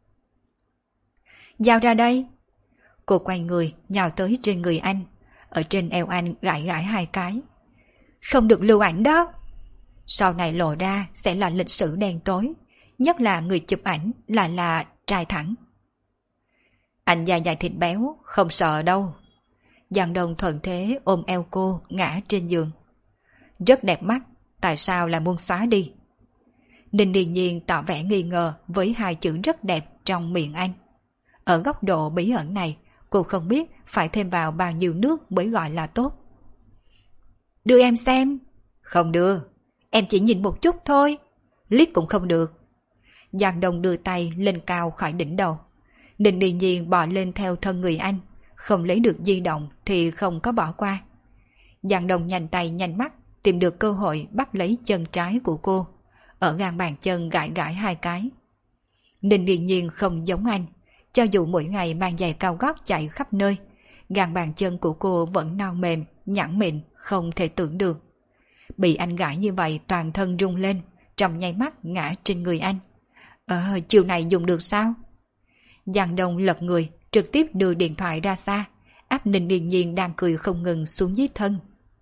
Giao ra đây. Cô quay người nhào tới trên người anh, ở trên eo anh gãi gãi 2 cái. Không được lưu ảnh đó. Sau này lộ ra sẽ là lịch sử đen tối, nhất là người chụp ảnh là trai thẳng. Anh da dày thịt béo, không sợ đâu. Giang Đông thuận thế ôm eo cô ngã trên giường. Rất đẹp mắt, tại sao lại muốn xóa đi? Ninh Điền Nhiên tỏ vẻ nghi ngờ với 2 chữ rất đẹp trong miệng anh. Ở góc độ bí ẩn này, cô không biết phải thêm vào bao nhiêu nước mới gọi là tốt. Đưa em xem. Không đưa, em chỉ nhìn một chút thôi. Liếc cũng không được. Giang Đông đưa tay lên cao khỏi đỉnh đầu. Ninh Điền Nhiên bò lên theo thân người anh, không lấy được di động thì không có bỏ qua. Giang Đông nhanh tay nhanh mắt tìm được cơ hội bắt lấy chân trái của cô, ở gan bàn chân gãi gãi 2 cái. Ninh Điền Nhiên không giống anh, cho dù mỗi ngày mang giày cao gót chạy khắp nơi, Gan bàn chân của cô vẫn non mềm, nhẵn mịn, không thể tưởng được. Bị anh gãi như vậy toàn thân rung lên, trong nháy mắt ngã trên người anh. Chiều này dùng được sao? Giang Đông lật người, trực tiếp đưa điện thoại ra xa, áp Ninh Yên Nhiên đang cười không ngừng xuống dưới thân.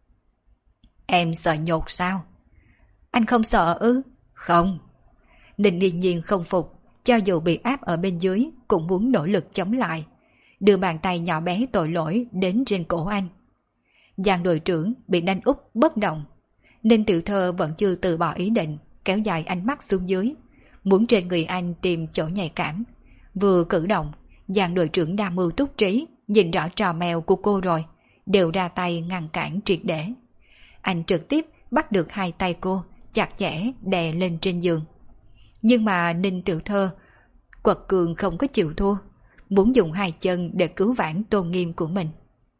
Em sợ nhột sao? Anh không sợ ư? Không. Ninh Yên Nhiên không phục, cho dù bị áp ở bên dưới cũng muốn nỗ lực chống lại, đưa bàn tay nhỏ bé tội lỗi đến trên cổ anh. Giang đội trưởng bị đánh úp bất động, nên Tiểu Thơ vẫn chưa từ bỏ ý định, kéo dài ánh mắt xuống dưới, muốn trên người anh tìm chỗ nhạy cảm. Vừa cử động, Giang đội trưởng đa mưu túc trí, nhìn rõ trò mèo của cô rồi, đều ra tay ngăn cản triệt để. Anh trực tiếp bắt được hai tay cô, chặt chẽ đè lên trên giường. Nhưng mà Ninh Tiểu Thơ quật cường không có chịu thua, muốn dùng hai chân để cứu vãn tôn nghiêm của mình.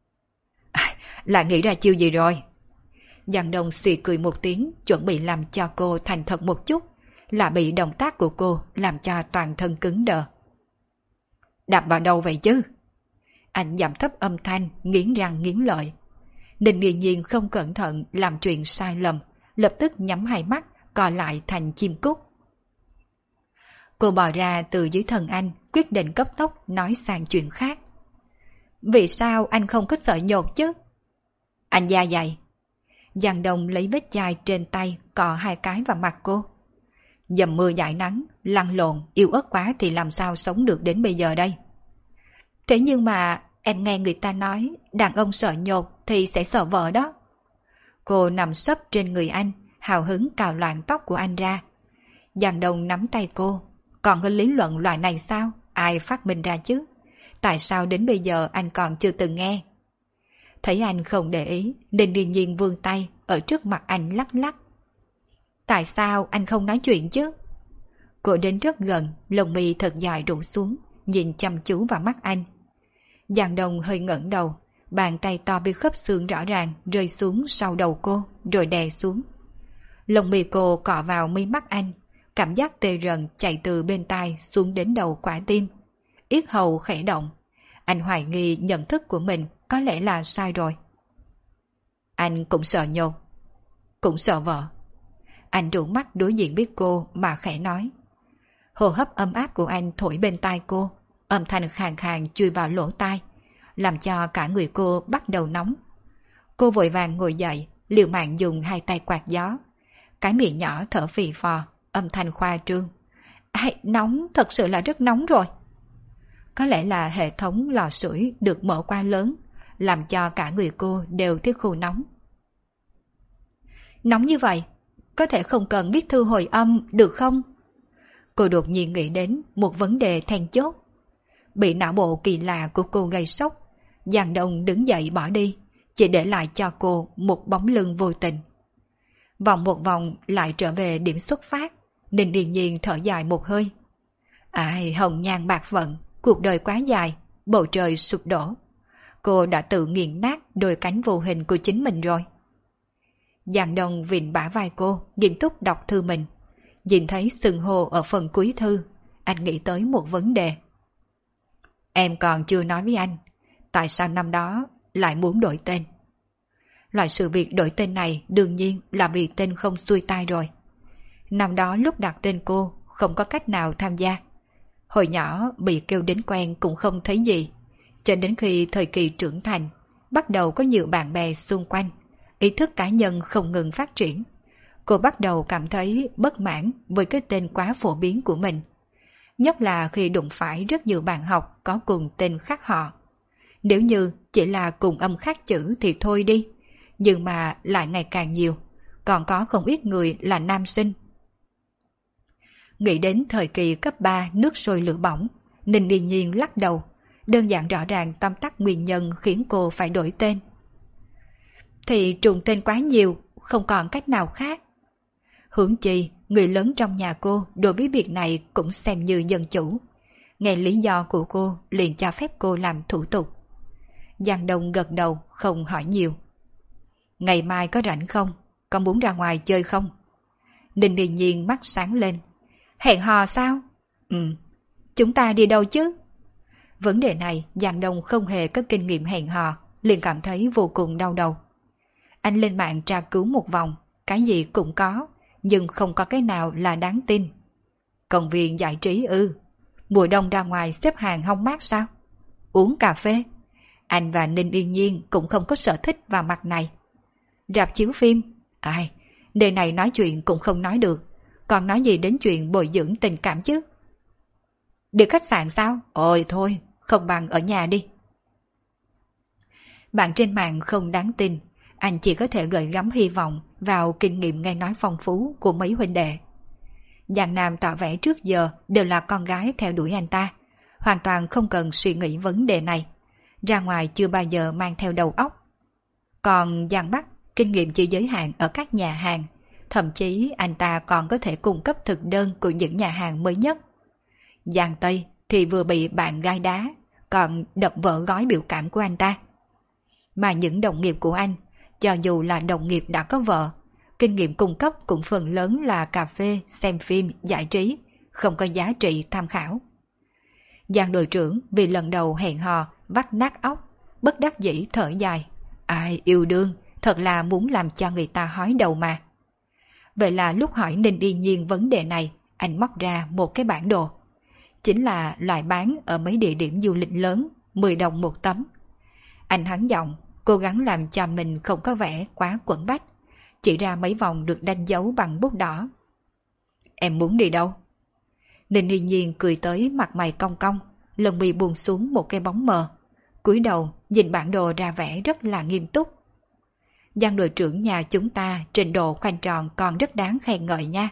Lại nghĩ ra chiêu gì rồi? Giang Đông xì cười một tiếng, chuẩn bị làm cho cô thành thật một chút, là bị động tác của cô làm cho toàn thân cứng đờ. Đạp vào đâu vậy chứ? Anh giảm thấp âm thanh, nghiến răng nghiến lợi. Ninh Yên Nhiên không cẩn thận làm chuyện sai lầm, lập tức nhắm hai mắt, co lại thành chim cút. Cô bò ra từ dưới thân anh, quyết định cấp tốc nói sang chuyện khác. Vì sao anh không có sợ nhột chứ? Anh da dày. Giang Đông lấy vết chai trên tay cọ hai cái vào mặt cô. Dầm mưa dãi nắng, lăn lộn, yếu ớt quá thì làm sao sống được đến bây giờ đây? Thế nhưng mà em nghe người ta nói đàn ông sợ nhột thì sẽ sợ vợ đó. Cô nằm sấp trên người anh, hào hứng cào loạn tóc của anh ra. Giang Đông nắm tay cô. Còn có lý luận loại này sao? Ai phát minh ra chứ? Tại sao đến bây giờ anh còn chưa từng nghe? Thấy anh không để ý, nên Điền Nhiên vươn tay ở trước mặt anh lắc lắc. Tại sao anh không nói chuyện chứ? Cô đến rất gần, lông mi thật dài rủ xuống, nhìn chăm chú vào mắt anh. Giang Đông hơi ngẩng đầu, bàn tay to bị khớp xương rõ ràng rơi xuống sau đầu cô, rồi đè xuống. Lông mi cô cọ vào mi mắt anh, cảm giác tê rần chạy từ bên tai xuống đến đầu quả tim. Yết hầu khẽ động. Anh hoài nghi nhận thức của mình có lẽ là sai rồi. Anh cũng sợ nhột, cũng sợ vợ. Anh rủ mắt đối diện biết cô mà khẽ nói. Hô hấp ấm áp của anh thổi bên tai cô, âm thanh khàn khàn chui vào lỗ tai, làm cho cả người cô bắt đầu nóng. Cô vội vàng ngồi dậy, liều mạng dùng hai tay quạt gió. Cái miệng nhỏ thở phì phò, âm thanh khoa trương. Nóng, thật sự là rất nóng rồi. Có lẽ là hệ thống lò sưởi được mở quá lớn, làm cho cả người cô đều thiếu khô nóng. Nóng như vậy, có thể không cần viết thư hồi âm được không? Cô đột nhiên nghĩ đến một vấn đề then chốt. Bị não bộ kỳ lạ của cô gây sốc, Giang Đông đứng dậy bỏ đi, chỉ để lại cho cô một bóng lưng vô tình. Vòng một vòng lại trở về điểm xuất phát, Ninh Điền Nhiên thở dài một hơi. Hồng nhan bạc phận, cuộc đời quá dài, bầu trời sụp đổ. Cô đã tự nghiền nát đôi cánh vô hình của chính mình rồi. Giang Đông vịn bả vai cô, nghiêm túc đọc thư mình. Nhìn thấy xưng hô ở phần cuối thư, anh nghĩ tới một vấn đề. Em còn chưa nói với anh, tại sao năm đó lại muốn đổi tên? Loại sự việc đổi tên này đương nhiên là vì tên không xuôi tai rồi. Năm đó lúc đặt tên cô, không có cách nào tham gia. Hồi nhỏ bị kêu đến quen cũng không thấy gì. Cho đến khi thời kỳ trưởng thành, bắt đầu có nhiều bạn bè xung quanh, ý thức cá nhân không ngừng phát triển. Cô bắt đầu cảm thấy bất mãn với cái tên quá phổ biến của mình. Nhất là khi đụng phải rất nhiều bạn học có cùng tên khác họ. Nếu như chỉ là cùng âm khác chữ thì thôi đi, nhưng mà lại ngày càng nhiều, còn có không ít người là nam sinh. Nghĩ đến thời kỳ cấp 3 nước sôi lửa bỏng, Ninh Điền Nhiên lắc đầu, đơn giản rõ ràng tóm tắt nguyên nhân khiến cô phải đổi tên. Thì trùng tên quá nhiều, không còn cách nào khác. Huống chi, người lớn trong nhà cô đối với việc này cũng xem như dân chủ. Nghe lý do của cô liền cho phép cô làm thủ tục. Giang Đông gật đầu không hỏi nhiều. Ngày mai có rảnh không? Có muốn ra ngoài chơi không? Ninh Điền Nhiên mắt sáng lên. Hẹn hò sao? Chúng ta đi đâu chứ? Vấn đề này Giang Đông không hề có kinh nghiệm hẹn hò, liền cảm thấy vô cùng đau đầu. Anh lên mạng tra cứu một vòng, cái gì cũng có, nhưng không có cái nào là đáng tin. Công viên giải trí ư? Mùa đông ra ngoài xếp hàng hóng mát sao? Uống cà phê? Anh và Ninh Yên Nhiên cũng không có sở thích vào mặt này. Rạp chiếu phim? Ai, nơi này nói chuyện cũng không nói được, còn nói gì đến chuyện bồi dưỡng tình cảm chứ? Đi khách sạn sao? Ôi thôi, không bằng ở nhà đi. Bạn trên mạng không đáng tin, anh chỉ có thể gửi gắm hy vọng vào kinh nghiệm nghe nói phong phú của mấy huynh đệ. Giang Nam tỏ vẻ trước giờ đều là con gái theo đuổi anh ta, hoàn toàn không cần suy nghĩ vấn đề này. Ra ngoài chưa bao giờ mang theo đầu óc. Còn Giang Bắc, kinh nghiệm chỉ giới hạn ở các nhà hàng, thậm chí anh ta còn có thể cung cấp thực đơn của những nhà hàng mới nhất. Giang Tây thì vừa bị bạn gái đá, còn đập vỡ gói biểu cảm của anh ta. Mà những đồng nghiệp của anh, cho dù là đồng nghiệp đã có vợ, kinh nghiệm cung cấp cũng phần lớn là cà phê, xem phim, giải trí, không có giá trị tham khảo. Giang đội trưởng vì lần đầu hẹn hò vắt nát óc, bất đắc dĩ thở dài. Ai yêu đương, thật là muốn làm cho người ta hói đầu mà. Vậy là lúc hỏi Ninh Yên Nhiên vấn đề này, anh móc ra một cái bản đồ. Chính là loại bán ở mấy địa điểm du lịch lớn, 10 đồng một tấm. Anh hắn giọng, cố gắng làm cho mình không có vẻ quá quẩn bách, chỉ ra mấy vòng được đánh dấu bằng bút đỏ. Em muốn đi đâu? Ninh Yên Nhiên cười tới mặt mày cong cong, lông mi buông xuống một cái bóng mờ, cúi đầu nhìn bản đồ ra vẻ rất là nghiêm túc. Giang đội trưởng nhà chúng ta trình độ khoanh tròn còn rất đáng khen ngợi nha.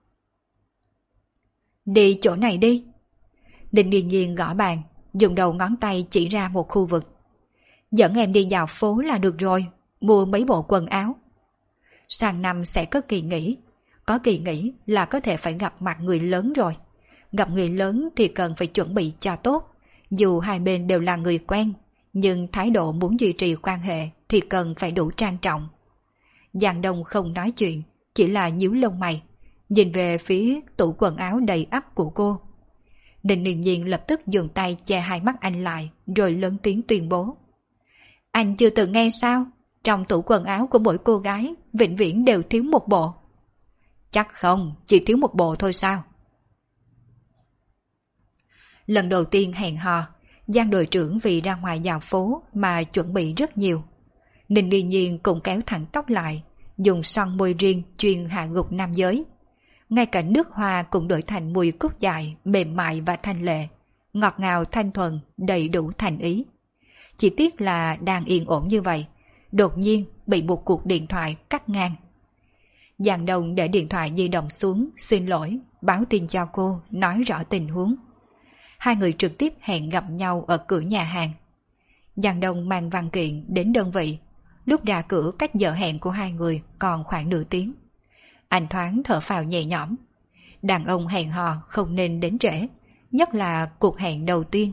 Đi chỗ này đi. Ninh Yên Nhiên gõ bàn, dùng đầu ngón tay chỉ ra một khu vực. Dẫn em đi dạo phố là được rồi, mua mấy bộ quần áo. Sang năm sẽ có kỳ nghỉ, có kỳ nghỉ là có thể phải gặp mặt người lớn rồi. Gặp người lớn thì cần phải chuẩn bị cho tốt, dù hai bên đều là người quen, nhưng thái độ muốn duy trì quan hệ thì cần phải đủ trang trọng. Giang Đông không nói chuyện, chỉ là nhíu lông mày, nhìn về phía tủ quần áo đầy ắp của cô. Ninh Yên Nhiên lập tức dùng tay che hai mắt anh lại, rồi lớn tiếng tuyên bố. Anh chưa từng nghe sao? Trong tủ quần áo của mỗi cô gái, vĩnh viễn đều thiếu một bộ. Chắc không, chỉ thiếu một bộ thôi sao? Lần đầu tiên hẹn hò, Giang đội trưởng vì ra ngoài dạo phố mà chuẩn bị rất nhiều. Ninh Yên Nhiên cũng kéo thẳng tóc lại, dùng son môi riêng chuyên hạ gục nam giới. Ngay cả nước hoa cũng đổi thành mùi cúc dài, mềm mại và thanh lệ, ngọt ngào thanh thuần, đầy đủ thành ý. Chỉ tiếc là đang yên ổn như vậy, đột nhiên bị một cuộc điện thoại cắt ngang. Giang Đông để điện thoại di động xuống, xin lỗi, báo tin cho cô, nói rõ tình huống. Hai người trực tiếp hẹn gặp nhau ở cửa nhà hàng. Giang Đông mang văn kiện đến đơn vị, lúc ra cửa cách giờ hẹn của hai người còn khoảng nửa tiếng. Anh thoáng thở phào nhẹ nhõm. Đàn ông hẹn hò không nên đến trễ, nhất là cuộc hẹn đầu tiên.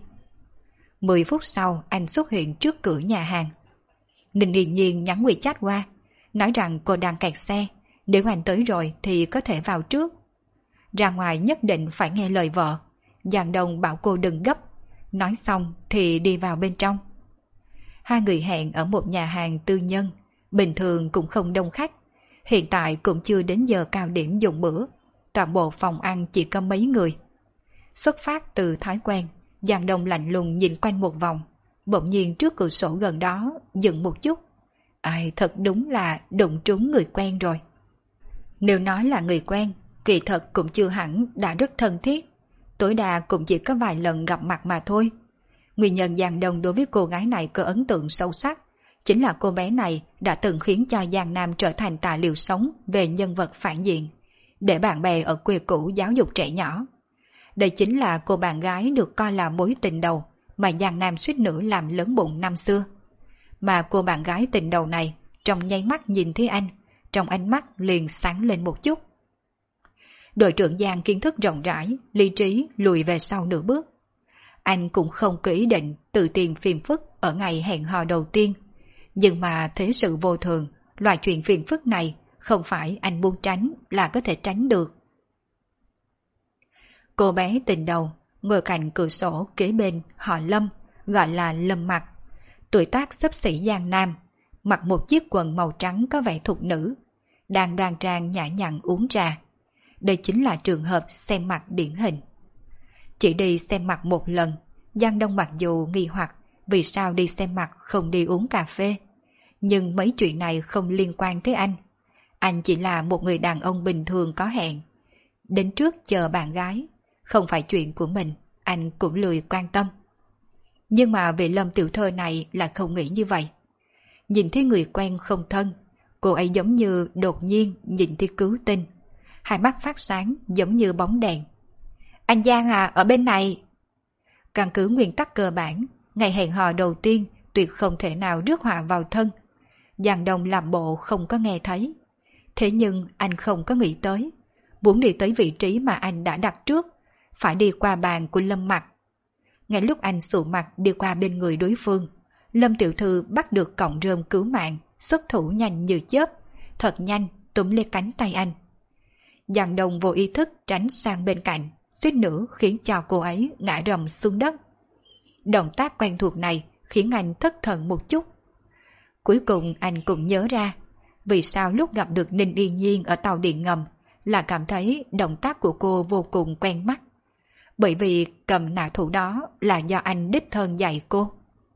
10 phút sau anh xuất hiện trước cửa nhà hàng. Ninh Yên Nhiên nhắn WeChat qua, nói rằng cô đang kẹt xe, nếu anh tới rồi thì có thể vào trước. Ra ngoài nhất định phải nghe lời vợ. Giang Đông bảo cô đừng gấp, nói xong thì đi vào bên trong. Hai người hẹn ở một nhà hàng tư nhân, bình thường cũng không đông khách. Hiện tại cũng chưa đến giờ cao điểm dùng bữa, toàn bộ phòng ăn chỉ có mấy người. Xuất phát từ thói quen, Giang Đông lạnh lùng nhìn quanh một vòng, bỗng nhiên trước cửa sổ gần đó dừng một chút. Ai, thật đúng là đụng trúng người quen rồi. Nếu nói là người quen, kỳ thật cũng chưa hẳn đã rất thân thiết, tối đa cũng chỉ có vài lần gặp mặt mà thôi. Nguyên nhân Giang Đông đối với cô gái này có ấn tượng sâu sắc, chính là cô bé này đã từng khiến cho Giang Nam trở thành tài liệu sống về nhân vật phản diện, để bạn bè ở quê cũ giáo dục trẻ nhỏ. Đây chính là cô bạn gái được coi là mối tình đầu mà Giang Nam suýt nữa làm lớn bụng năm xưa. Mà cô bạn gái tình đầu này trong nháy mắt nhìn thấy anh, trong ánh mắt liền sáng lên một chút. Đội trưởng Giang kiến thức rộng rãi, lý trí lùi về sau nửa bước. Anh cũng không có ý định tự tìm phiền phức ở ngày hẹn hò đầu tiên. Nhưng mà thế sự vô thường, loại chuyện phiền phức này không phải anh muốn tránh là có thể tránh được. Cô bé tình đầu ngồi cạnh cửa sổ kế bên họ Lâm, gọi là Lâm Mặc. Tuổi tác xấp xỉ Giang Nam, mặc một chiếc quần màu trắng có vẻ thục nữ, đang đoan trang nhã nhặn uống trà. Đây chính là trường hợp xem mặt điển hình. Chỉ đi xem mặt một lần, Giang Đông mặc dù nghi hoặc vì sao đi xem mặt không đi uống cà phê, nhưng mấy chuyện này không liên quan tới anh. Anh chỉ là một người đàn ông bình thường có hẹn. Đến trước chờ bạn gái, không phải chuyện của mình, anh cũng lười quan tâm. Nhưng mà vị Lâm tiểu thơ này là không nghĩ như vậy. Nhìn thấy người quen không thân, cô ấy giống như đột nhiên nhìn thấy cứu tinh. Hai mắt phát sáng giống như bóng đèn. Anh Giang à, ở bên này. Căn cứ nguyên tắc cơ bản, ngày hẹn hò đầu tiên tuyệt không thể nào rước họa vào thân. Giang Đông làm bộ không có nghe thấy. Thế nhưng anh không có nghĩ tới, muốn đi tới vị trí mà anh đã đặt trước, phải đi qua bàn của Lâm Mặc. Ngay lúc anh sụ mặt đi qua bên người đối phương, Lâm tiểu thư bắt được cọng rơm cứu mạng, xuất thủ nhanh như chớp, thật nhanh túm lấy cánh tay anh. Giang Đông vô ý thức tránh sang bên cạnh, suýt nữa khiến cho cô ấy ngã rầm xuống đất. Động tác quen thuộc này khiến anh thất thần một chút. Cuối cùng anh cũng nhớ ra, vì sao lúc gặp được Ninh Yên Nhiên ở tàu điện ngầm là cảm thấy động tác của cô vô cùng quen mắt. Bởi vì cầm nạ thủ đó là do anh đích thân dạy cô.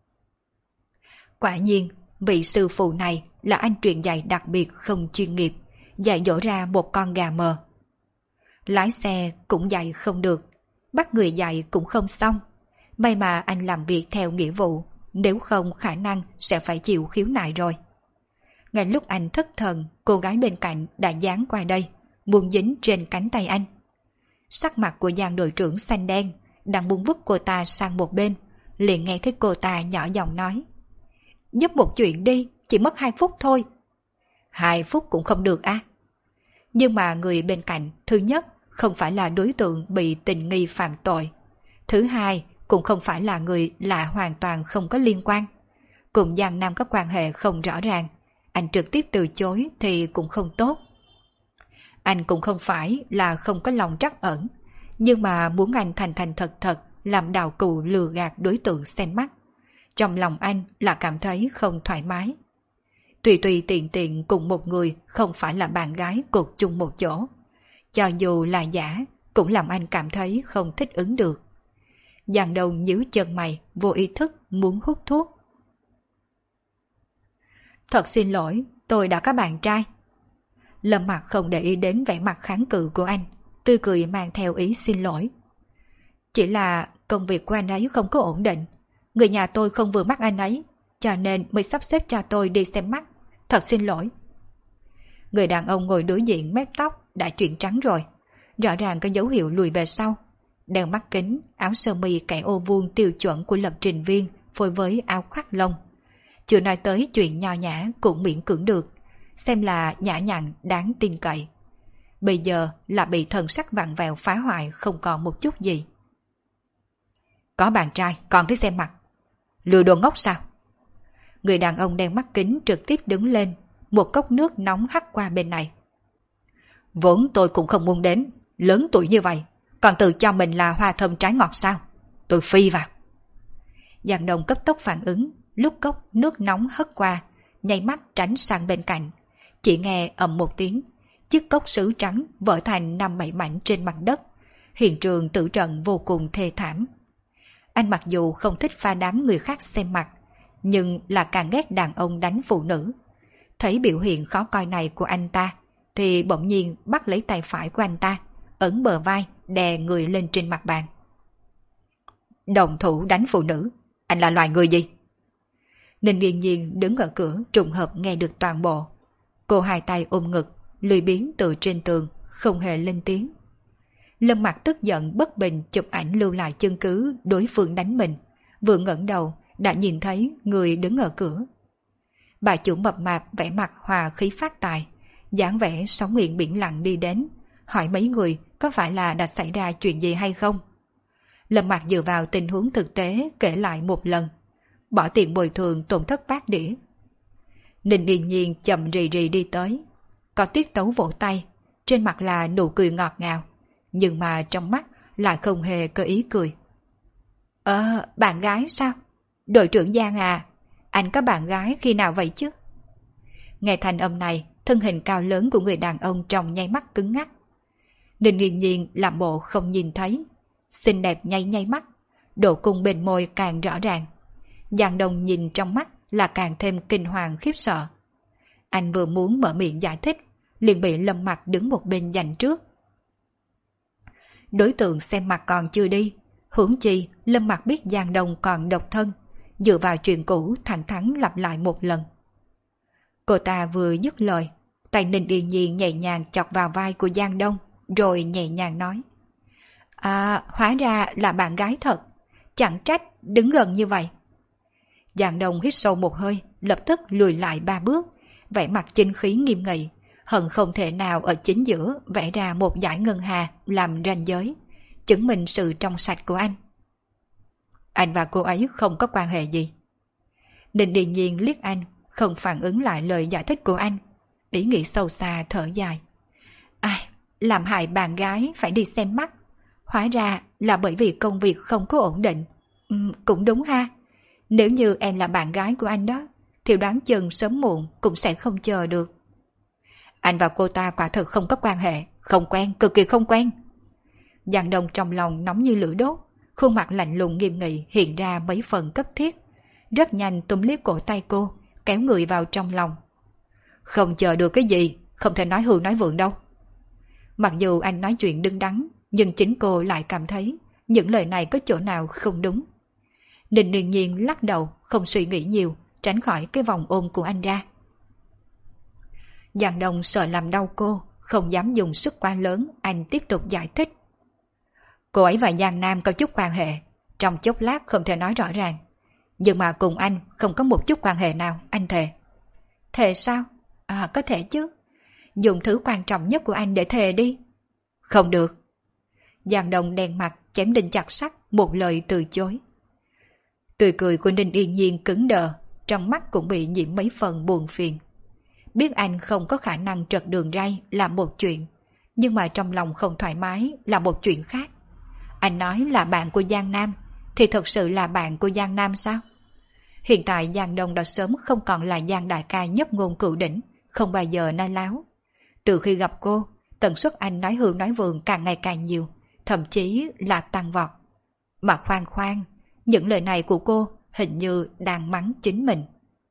Quả nhiên, vị sư phụ này là anh truyền dạy đặc biệt không chuyên nghiệp, dạy dỗ ra một con gà mờ. Lái xe cũng dạy không được, bắt người dạy cũng không xong. May mà anh làm việc theo nghĩa vụ, nếu không khả năng sẽ phải chịu khiếu nại rồi. Ngay lúc anh thất thần, cô gái bên cạnh đã dán qua đây, muốn dính trên cánh tay anh. Sắc mặt của Giang đội trưởng xanh đen, đang muốn vứt cô ta sang một bên, liền nghe thấy cô ta nhỏ giọng nói: giúp một chuyện đi, chỉ mất 2 phút thôi. 2 phút cũng không được à? Nhưng mà người bên cạnh, thứ nhất, không phải là đối tượng bị tình nghi phạm tội. Thứ hai, cũng không phải là người lạ hoàn toàn không có liên quan. Cùng Giang Nam có quan hệ không rõ ràng, anh trực tiếp từ chối thì cũng không tốt. Anh cũng không phải là không có lòng trắc ẩn, nhưng mà muốn anh thành thành thật thật làm đạo cụ lừa gạt đối tượng xem mắt. Trong lòng anh là cảm thấy không thoải mái. Tùy tùy tiện tiện cùng một người không phải là bạn gái cột chung một chỗ. Cho dù là giả, cũng làm anh cảm thấy không thích ứng được. Giang Đông nhíu chân mày, vô ý thức muốn hút thuốc. Thật xin lỗi, tôi đã có bạn trai. Lâm Mặc không để ý đến vẻ mặt kháng cự của anh, tươi cười mang theo ý xin lỗi. Chỉ là công việc của anh ấy không có ổn định, người nhà tôi không vừa mắt anh ấy, cho nên mới sắp xếp cho tôi đi xem mắt. Thật xin lỗi. Người đàn ông ngồi đối diện mép tóc đã chuyển trắng rồi, rõ ràng có dấu hiệu lùi về sau. Đeo mắt kính, áo sơ mi kẻ ô vuông tiêu chuẩn của lập trình viên phối với áo khoác lông. Chưa nói tới chuyện nho nhã cũng miễn cưỡng được, xem là nhã nhặn đáng tin cậy. Bây giờ là bị thần sắc vặn vẹo phá hoại không còn một chút gì. Có bạn trai còn thích xem mặt, lừa đồ ngốc sao? Người đàn ông đeo mắt kính trực tiếp đứng lên, một cốc nước nóng hắt qua bên này. Vốn tôi cũng không muốn đến, lớn tuổi như vậy, còn tự cho mình là hoa thơm trái ngọt sao? Tôi phi vào. Giang Đông cấp tốc phản ứng, lúc cốc nước nóng hất qua, nháy mắt tránh sang bên cạnh. Chỉ nghe ầm một tiếng, chiếc cốc sứ trắng vỡ thành 5-7 mảnh trên mặt đất. Hiện trường tử trận vô cùng thê thảm. Anh mặc dù không thích pha đám người khác xem mặt, nhưng là càng ghét đàn ông đánh phụ nữ. Thấy biểu hiện khó coi này của anh ta, thì bỗng nhiên bắt lấy tay phải của anh ta, ấn bờ vai, đè người lên trên mặt bàn. Đồng thủ đánh phụ nữ, anh là loài người gì? Ninh Yên Nhiên đứng ở cửa trùng hợp nghe được toàn bộ. Cô hai tay ôm ngực, lười biếng từ trên tường, không hề lên tiếng. Lâm Mặc tức giận bất bình chụp ảnh lưu lại chứng cứ đối phương đánh mình, vừa ngẩng đầu đã nhìn thấy người đứng ở cửa. Bà chủ mập mạp vẻ mặt hòa khí phát tài, dáng vẻ sóng nguyện biển lặng đi đến, hỏi mấy người có phải là đã xảy ra chuyện gì hay không. Lâm Mặc dựa vào tình huống thực tế kể lại một lần, bỏ tiền bồi thường tổn thất bát đĩa. Ninh Yên Nhiên chậm rì rì đi tới, có tiết tấu vỗ tay, trên mặt là nụ cười ngọt ngào, nhưng mà trong mắt lại không hề có ý cười. Bạn gái sao? Đội trưởng Giang à, anh có bạn gái khi nào vậy chứ? Nghe thanh âm này, thân hình cao lớn của người đàn ông trong nháy mắt cứng ngắc. Ninh Nghiên Nhiên làm bộ không nhìn thấy, xinh đẹp nháy nháy mắt, độ cung bên môi càng rõ ràng. Giang Đông nhìn trong mắt là càng thêm kinh hoàng khiếp sợ. Anh vừa muốn mở miệng giải thích, liền bị Lâm Mặc đứng một bên giành trước. Đối tượng xem mặt còn chưa đi, huống chi Lâm Mặc biết Giang Đông còn độc thân, dựa vào chuyện cũ thẳng thắn lặp lại một lần. Cô ta vừa dứt lời, tay Ninh Yên Nhiên nhẹ nhàng chọc vào vai của Giang Đông, rồi nhẹ nhàng nói: hóa ra là bạn gái thật, chẳng trách đứng gần như vậy. Giang Đông hít sâu một hơi, lập tức lùi lại 3 bước, vẻ mặt chính khí nghiêm nghị, hận không thể nào ở chính giữa vẽ ra một dải ngân hà làm ranh giới, chứng minh sự trong sạch của anh. Anh và cô ấy không có quan hệ gì. Ninh Điền Nhiên liếc anh, không phản ứng lại lời giải thích của anh, ý nghĩ sâu xa thở dài. Làm hại bạn gái phải đi xem mắt, hóa ra là bởi vì công việc không có ổn định. Cũng đúng ha, nếu như em là bạn gái của anh đó, thì đoán chừng sớm muộn cũng sẽ không chờ được. Anh và cô ta quả thực không có quan hệ, không quen, cực kỳ không quen. Giang Đông trong lòng nóng như lửa đốt, khuôn mặt lạnh lùng nghiêm nghị hiện ra mấy phần cấp thiết. Rất nhanh túm lấy cổ tay cô, kéo người vào trong lòng. Không chờ được cái gì, không thể nói hư nói vượng đâu. Mặc dù anh nói chuyện đứng đắn, nhưng chính cô lại cảm thấy những lời này có chỗ nào không đúng. Ninh Điền Nhiên lắc đầu, không suy nghĩ nhiều, tránh khỏi cái vòng ôm của anh ra. Giang Đông sợ làm đau cô, không dám dùng sức quá lớn, anh tiếp tục giải thích. Cô ấy và Giang Nam có chút quan hệ, trong chốc lát không thể nói rõ ràng. Nhưng mà cùng anh không có một chút quan hệ nào, anh thề. Thề sao? Có thể chứ. Dùng thứ quan trọng nhất của anh để thề đi. Không được. Giang Đông đen mặt, chém đinh chặt sắt, một lời từ chối. Tươi cười của Ninh Yên Nhiên cứng đờ, trong mắt cũng bị nhiễm mấy phần buồn phiền. Biết anh không có khả năng trật đường ray là một chuyện, nhưng mà trong lòng không thoải mái là một chuyện khác. Anh nói là bạn của Giang Nam, thì thật sự là bạn của Giang Nam sao? Hiện tại Giang Đông đã sớm không còn là Giang đại ca nhất ngôn cửu đỉnh, không bao giờ nói láo. Từ khi gặp cô, tần suất anh nói hưu nói vượng càng ngày càng nhiều, thậm chí là tăng vọt. Mà khoan, những lời này của cô hình như đang mắng chính mình.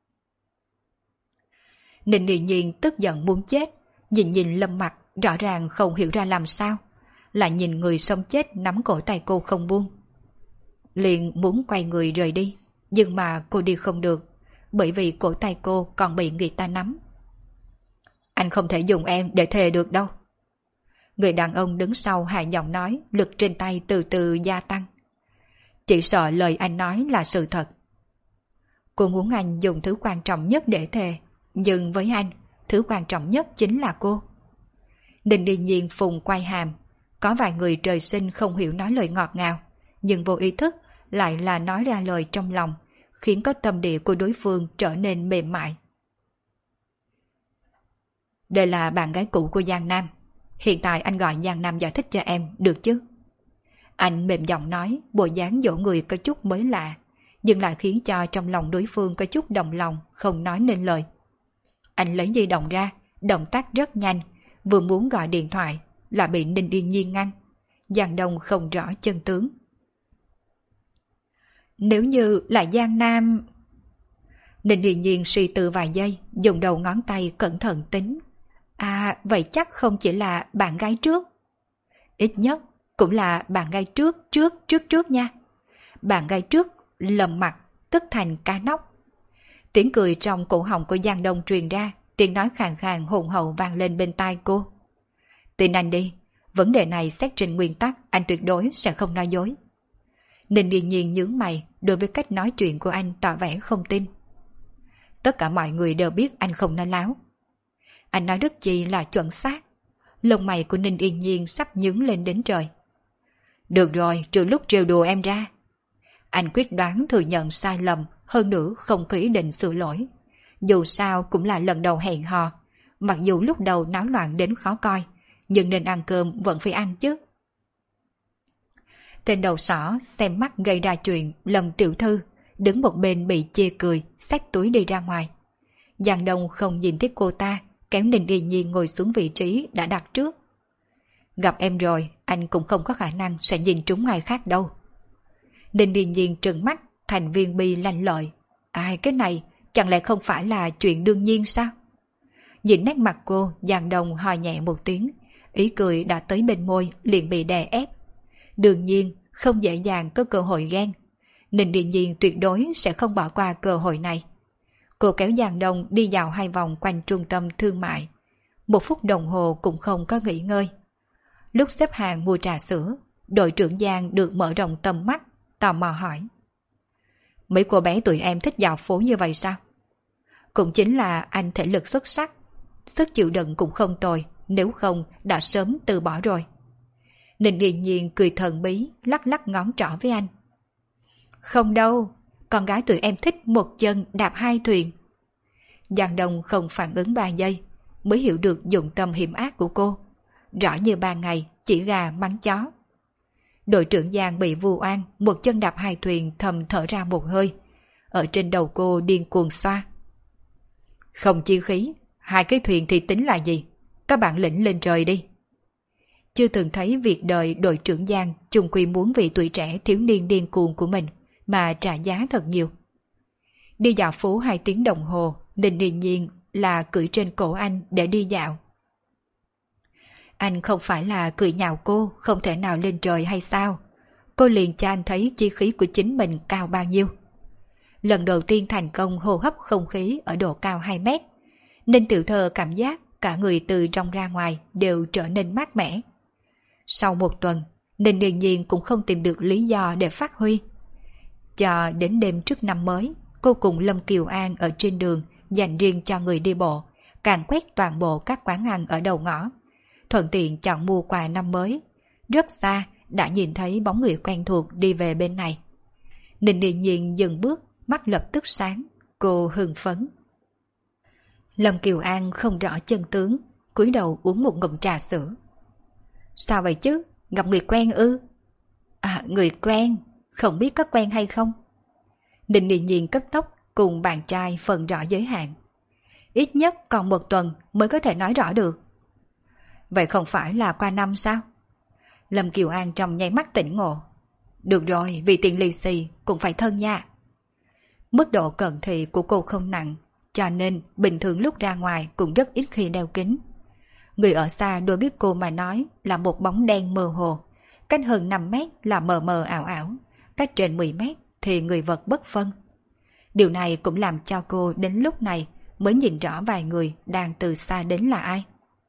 Ninh Điền Nhiên tức giận muốn chết, nhìn Lâm Mặc rõ ràng không hiểu ra làm sao, lại nhìn người sống chết nắm cổ tay cô không buông. Liền muốn quay người rời đi, nhưng mà cô đi không được, bởi vì cổ tay cô còn bị người ta nắm. Anh không thể dùng em để thề được đâu. Người đàn ông đứng sau hạ giọng nói, lực trên tay từ từ gia tăng. Chỉ sợ lời anh nói là sự thật. Cô muốn anh dùng thứ quan trọng nhất để thề, nhưng với anh, thứ quan trọng nhất chính là cô. Ninh Điền Nhiên phùng quay hàm, có vài người trời sinh không hiểu nói lời ngọt ngào, nhưng vô ý thức lại là nói ra lời trong lòng, khiến có tâm địa của đối phương trở nên mềm mại. Đây là bạn gái cũ của Giang Nam. Hiện tại anh gọi Giang Nam giải thích cho em, được chứ? Anh mềm giọng nói, bộ dáng dỗ người có chút mới lạ, nhưng lại khiến cho trong lòng đối phương có chút đồng lòng, không nói nên lời. Anh lấy di động ra, động tác rất nhanh, vừa muốn gọi điện thoại, là bị Ninh Yên Nhiên ngăn. Giang Đông không rõ chân tướng. Nếu như là Giang Nam... Ninh Yên Nhiên suy tư vài giây, dùng đầu ngón tay cẩn thận tính. Vậy chắc không chỉ là bạn gái trước. Ít nhất cũng là bạn gái trước nha. Bạn gái trước lầm mặt, tức thành cá nóc. Tiếng cười trong cổ họng của Giang Đông truyền ra, tiếng nói khàn khàn hùng hậu vang lên bên tai cô. Tin anh đi, vấn đề này xét trên nguyên tắc anh tuyệt đối sẽ không nói dối. Ninh Điền Nhiên nhướng mày, đối với cách nói chuyện của anh tỏ vẻ không tin. Tất cả mọi người đều biết anh không nói láo. Anh nói rất chi là chuẩn xác. Lông mày của Ninh Yên Nhiên sắp nhướng lên đến trời. Được rồi, trừ lúc trêu đùa em ra. Anh quyết đoán thừa nhận sai lầm, hơn nữa không có ý định sửa lỗi. Dù sao cũng là lần đầu hẹn hò, mặc dù lúc đầu náo loạn đến khó coi, nhưng nên ăn cơm vẫn phải ăn chứ. Tên đầu sỏ xem mắt gây ra chuyện Lâm tiểu thư, đứng một bên bị chê cười, xách túi đi ra ngoài. Giang Đông không nhìn thấy cô ta, kéo Ninh Yên Nhiên ngồi xuống vị trí đã đặt trước. Gặp em rồi, anh cũng không có khả năng sẽ nhìn trúng ai khác đâu. Ninh Yên Nhiên trừng mắt, thành viên bi lanh lợi. Ai cái này, chẳng lẽ không phải là chuyện đương nhiên sao? Nhìn nét mặt cô, Giang Đông ho nhẹ một tiếng, ý cười đã tới bên môi, liền bị đè ép. Đương nhiên, không dễ dàng có cơ hội ghen. Ninh Yên Nhiên tuyệt đối sẽ không bỏ qua cơ hội này. Cô kéo Giang Đông đi dạo 2 vòng quanh trung tâm thương mại. 1 phút đồng hồ cũng không có nghỉ ngơi. Lúc xếp hàng mua trà sữa, đội trưởng Giang được mở rộng tầm mắt, tò mò hỏi. Mấy cô bé tụi em thích dạo phố như vậy sao? Cũng chính là anh thể lực xuất sắc, sức chịu đựng cũng không tồi, nếu không đã sớm từ bỏ rồi. Ninh Yên Nhiên cười thần bí, lắc lắc ngón trỏ với anh. Không đâu, con gái tụi em thích một chân đạp 2 thuyền. Giang Đông không phản ứng 3 giây, mới hiểu được dụng tâm hiểm ác của cô. Rõ như 3 ngày, chỉ gà mắng chó. Đội trưởng Giang bị vu oan, một chân đạp 2 thuyền thầm thở ra một hơi. Ở trên đầu cô điên cuồng xoa. Không chi khí, 2 cái thuyền thì tính là gì? Các bạn lĩnh lên trời đi. Chưa từng thấy việc đời đội trưởng Giang chung quy muốn vì tuổi trẻ thiếu niên điên cuồng của mình mà trả giá thật nhiều. Đi dạo phố 2 tiếng đồng hồ, Ninh Yên Nhiên là cưỡi trên cổ anh để đi dạo. Anh không phải là cười nhạo cô không thể nào lên trời hay sao? Cô liền cho anh thấy chi khí của chính mình cao bao nhiêu. Lần đầu tiên thành công hô hấp không khí ở độ cao 2 mét, Ninh Tiểu Thơ cảm giác cả người từ trong ra ngoài đều trở nên mát mẻ. Sau 1 tuần, Ninh Yên Nhiên cũng không tìm được lý do để phát huy. Cho đến đêm trước năm mới, cô cùng Lâm Kiều An ở trên đường dành riêng cho người đi bộ, càn quét toàn bộ các quán ăn ở đầu ngõ, thuận tiện chọn mua quà năm mới. Rất xa đã nhìn thấy bóng người quen thuộc đi về bên này. Ninh Yên Nhiên dừng bước, mắt lập tức sáng, cô hưng phấn. Lâm Kiều An không rõ chân tướng, cúi đầu uống một ngụm trà sữa. Sao vậy chứ? Gặp người quen ư? À, người quen, không biết có quen hay không? Ninh Yên Nhiên cấp tốc cùng bạn trai phần rõ giới hạn. Ít nhất còn 1 tuần mới có thể nói rõ được. Vậy không phải là qua năm sao? Lâm Kiều An trong nháy mắt tỉnh ngộ. Được rồi, vì tiền lì xì cũng phải thân nha. Mức độ cận thị của cô không nặng, cho nên bình thường lúc ra ngoài cũng rất ít khi đeo kính. Người ở xa đôi biết cô mà nói là một bóng đen mơ hồ, cách hơn 5 mét là mờ mờ ảo ảo, cách trên 10 mét thì người vật bất phân. Điều này cũng làm cho cô đến lúc này mới nhìn rõ vài người đang từ xa đến là ai.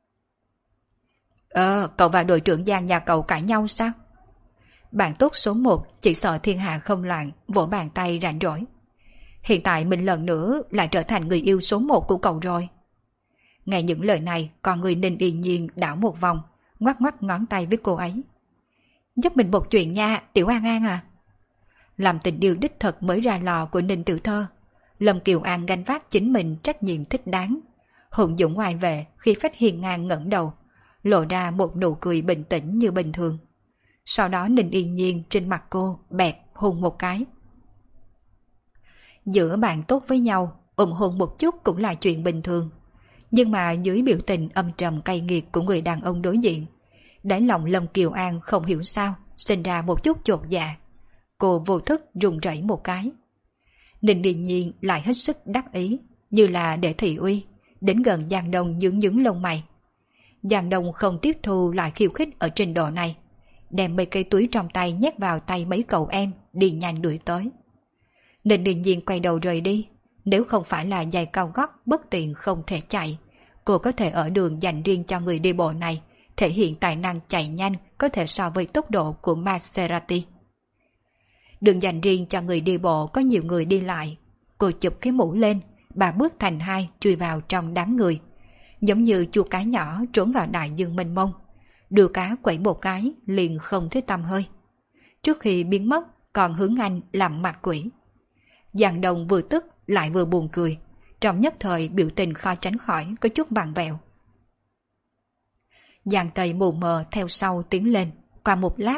Cậu và đội trưởng Giang nhà cậu cãi nhau sao? Bạn tốt số 1 chỉ sợ thiên hạ không loạn, vỗ bàn tay rảnh rỗi. Hiện tại mình lần nữa lại trở thành người yêu số 1 của cậu rồi. Nghe những lời này, con người Ninh Yên Nhiên đảo một vòng, ngoắc ngoắc ngón tay với cô ấy. Giúp mình một chuyện nha, Tiểu An An à. Làm tình yêu đích thực mới ra lò của Ninh Tiểu Thơ, Lâm Kiều An gánh vác chính mình trách nhiệm thích đáng. Hùng dũng ngoài vệ khi Phách Hiên Ngang ngẩng đầu, lộ ra một nụ cười bình tĩnh như bình thường. Sau đó Ninh Yên Nhiên trên mặt cô bẹp hôn một cái. Giữa bạn tốt với nhau, hôn một chút cũng là chuyện bình thường. Nhưng mà dưới biểu tình âm trầm cay nghiệt của người đàn ông đối diện, đáy lòng Lâm Kiều An không hiểu sao sinh ra một chút chột dạ. Cô vô thức run rẩy một cái. Ninh Yên Nhiên lại hết sức đắc ý, như là để thị uy, đến gần Giang Đông nhướng nhướng lông mày. Giang Đông không tiếp thu lại khiêu khích ở trình độ này, đem mấy cây túi trong tay nhét vào tay mấy cậu em, đi nhanh đuổi tới. Ninh Yên Nhiên quay đầu rời đi. Nếu không phải là giày cao gót bất tiện không thể chạy, cô có thể ở đường dành riêng cho người đi bộ này, thể hiện tài năng chạy nhanh có thể so với tốc độ của Maserati. Đường dành riêng cho người đi bộ có nhiều người đi lại. Cô chụp cái mũ lên, 3 bước thành 2 chui vào trong đám người, giống như chú cá nhỏ trốn vào đại dương mênh mông. Đưa cá quẩy một cái liền không thấy tăm hơi. Trước khi biến mất còn hướng anh làm mặt quỷ. Giang Đông vừa tức lại vừa buồn cười, trong nhất thời biểu tình khó tránh khỏi có chút vặn vẹo. Giang Tây mù mờ theo sau tiến lên, qua một lát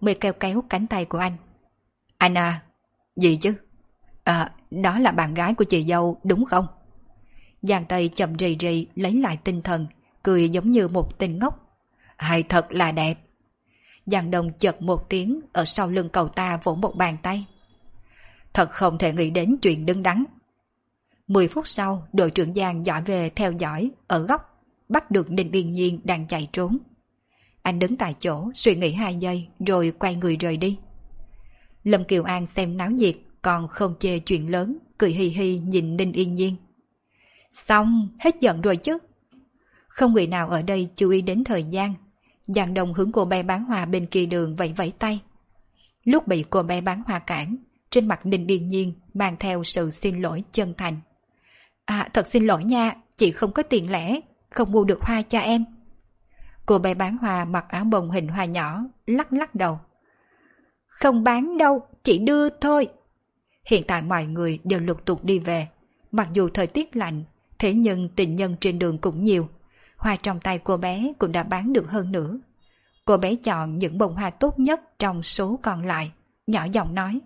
mới kéo kéo cánh tay của anh. Anh à, gì chứ? Đó là bạn gái của chị dâu đúng không? Giang Tây chậm rì rì lấy lại tinh thần, cười giống như một tên ngốc. Hay thật là đẹp. Giang Đông chợt một tiếng ở sau lưng cậu ta vỗ một bàn tay. Thật không thể nghĩ đến chuyện đứng đắn. 10 phút sau, đội trưởng Giang dõi về theo dõi ở góc, bắt được Ninh Yên Nhiên đang chạy trốn. Anh đứng tại chỗ suy nghĩ 2 giây rồi quay người rời đi. Lâm Kiều An xem náo nhiệt còn không chê chuyện lớn, cười hi hi nhìn Ninh Yên Nhiên. Xong, hết giận rồi chứ. Không người nào ở đây chú ý đến thời gian. Giang Đông hướng cô bé bán hoa bên kia đường vẫy vẫy tay. Lúc bị cô bé bán hoa cản, trên mặt Ninh Yên Nhiên mang theo sự xin lỗi chân thành. Thật xin lỗi nha, chị không có tiền lẻ, không mua được hoa cho em. Cô bé bán hoa mặc áo bông hình hoa nhỏ, lắc lắc đầu. Không bán đâu, chỉ đưa thôi. Hiện tại mọi người đều lục tục đi về. Mặc dù thời tiết lạnh, thế nhưng tình nhân trên đường cũng nhiều. Hoa trong tay cô bé cũng đã bán được hơn nữa. Cô bé chọn những bông hoa tốt nhất trong số còn lại, nhỏ giọng nói.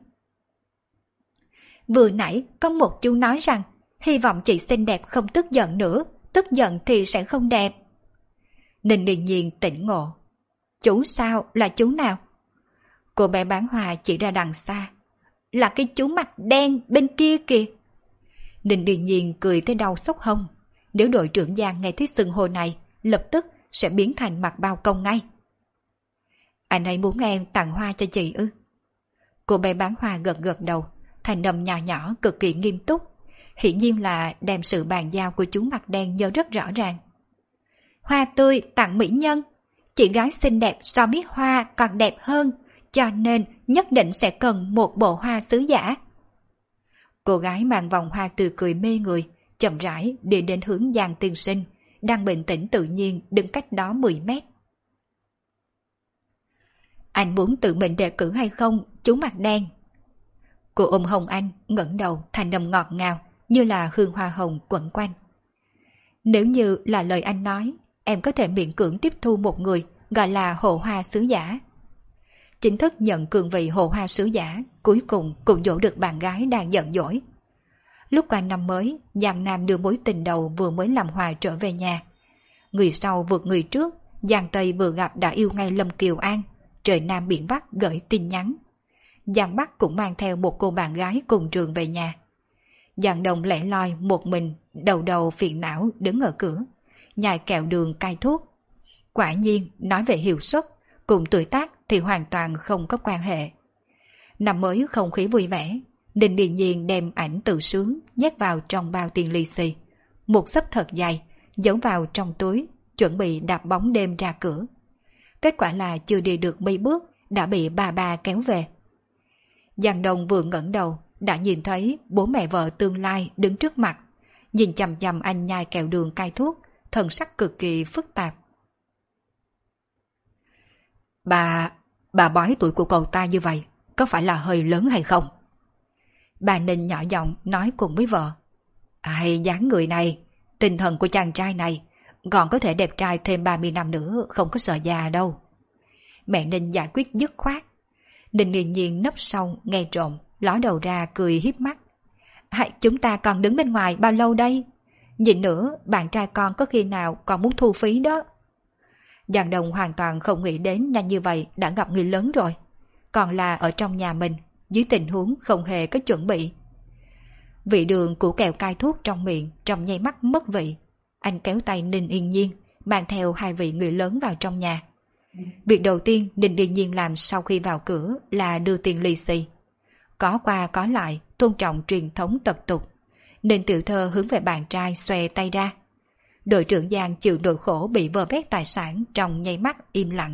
Vừa nãy có một chú nói rằng hy vọng chị xinh đẹp không tức giận nữa, tức giận thì sẽ không đẹp. Ninh Điền Nhiên tỉnh ngộ. Chú sao, là chú nào? Cô bé bán hoa chỉ ra đằng xa. Là cái chú mặt đen bên kia kìa. Ninh Điền Nhiên cười tới đau xốc hông. Nếu đội trưởng Giang nghe thấy xưng hô này, lập tức sẽ biến thành mặt bao công ngay. Anh ấy muốn em tặng hoa cho chị ư? Cô bé bán hoa gật gật đầu, thành âm nhỏ nhỏ cực kỳ nghiêm túc. Hiển nhiên là đem sự bàn giao của chú mặt đen nhớ rất rõ ràng. Hoa tươi tặng mỹ nhân. Chị gái xinh đẹp so với hoa còn đẹp hơn, cho nên nhất định sẽ cần một bộ hoa sứ giả. Cô gái mang vòng hoa tươi cười mê người, chậm rãi đi đến hướng Giang tiên sinh, đang bình tĩnh tự nhiên đứng cách đó 10 mét. Anh muốn tự mình đề cử hay không, chú mặt đen? Cô ôm hồng anh, ngẩng đầu thành âm ngọt ngào, như là hương hoa hồng quẩn quanh. Nếu như là lời anh nói, em có thể miễn cưỡng tiếp thu một người gọi là hộ hoa sứ giả. Chính thức nhận cương vị hộ hoa sứ giả, cuối cùng cũng dỗ được bạn gái đang giận dỗi. Lúc qua năm mới, Giang Nam đưa mối tình đầu vừa mới làm hòa trở về nhà. Người sau vượt người trước, Giang Tây vừa gặp đã yêu ngay Lâm Kiều An, trời Nam biển Bắc gửi tin nhắn. Giang Bắc cũng mang theo một cô bạn gái cùng trường về nhà. Giang Đông lẻ loi một mình, đầu đầu phiền não đứng ở cửa, nhai kẹo đường cai thuốc. Quả nhiên, nói về hiệu suất, cùng tuổi tác thì hoàn toàn không có quan hệ. Năm mới không khí vui vẻ, Ninh Điền Nhiên đem ảnh tự sướng nhét vào trong bao tiền lì xì. Một xấp thật dày, giấu vào trong túi, chuẩn bị đạp bóng đêm ra cửa. Kết quả là chưa đi được mấy bước, đã bị bà kéo về. Giang Đông vừa ngẩng đầu, đã nhìn thấy bố mẹ vợ tương lai đứng trước mặt, nhìn chằm chằm anh nhai kẹo đường cai thuốc, thần sắc cực kỳ phức tạp. Bà bói tuổi của cậu ta như vậy, có phải là hơi lớn hay không? Bà Ninh nhỏ giọng nói cùng với vợ. Ai dáng người này, tinh thần của chàng trai này, còn có thể đẹp trai thêm 30 năm nữa, không có sợ già đâu. Mẹ Ninh giải quyết dứt khoát. Ninh Điền Nhiên nấp sau nghe trộm, ló đầu ra cười hiếp mắt. Chúng ta còn đứng bên ngoài bao lâu đây? Nhìn nữa, bạn trai con có khi nào còn muốn thu phí đó. Giang Đông hoàn toàn không nghĩ đến nhanh như vậy đã gặp người lớn rồi. Còn là ở trong nhà mình, dưới tình huống không hề có chuẩn bị. Vị đường của kẹo cai thuốc trong miệng trong nháy mắt mất vị. Anh kéo tay Ninh Yên Nhiên, mang theo 2 vị người lớn vào trong nhà. Việc đầu tiên Ninh Yên Nhiên làm sau khi vào cửa là đưa tiền lì xì. Có qua có lại, tôn trọng truyền thống tập tục, nên tiểu thơ hướng về bạn trai xòe tay ra. Đội trưởng Giang chịu nỗi khổ bị vơ vét tài sản trong nháy mắt im lặng.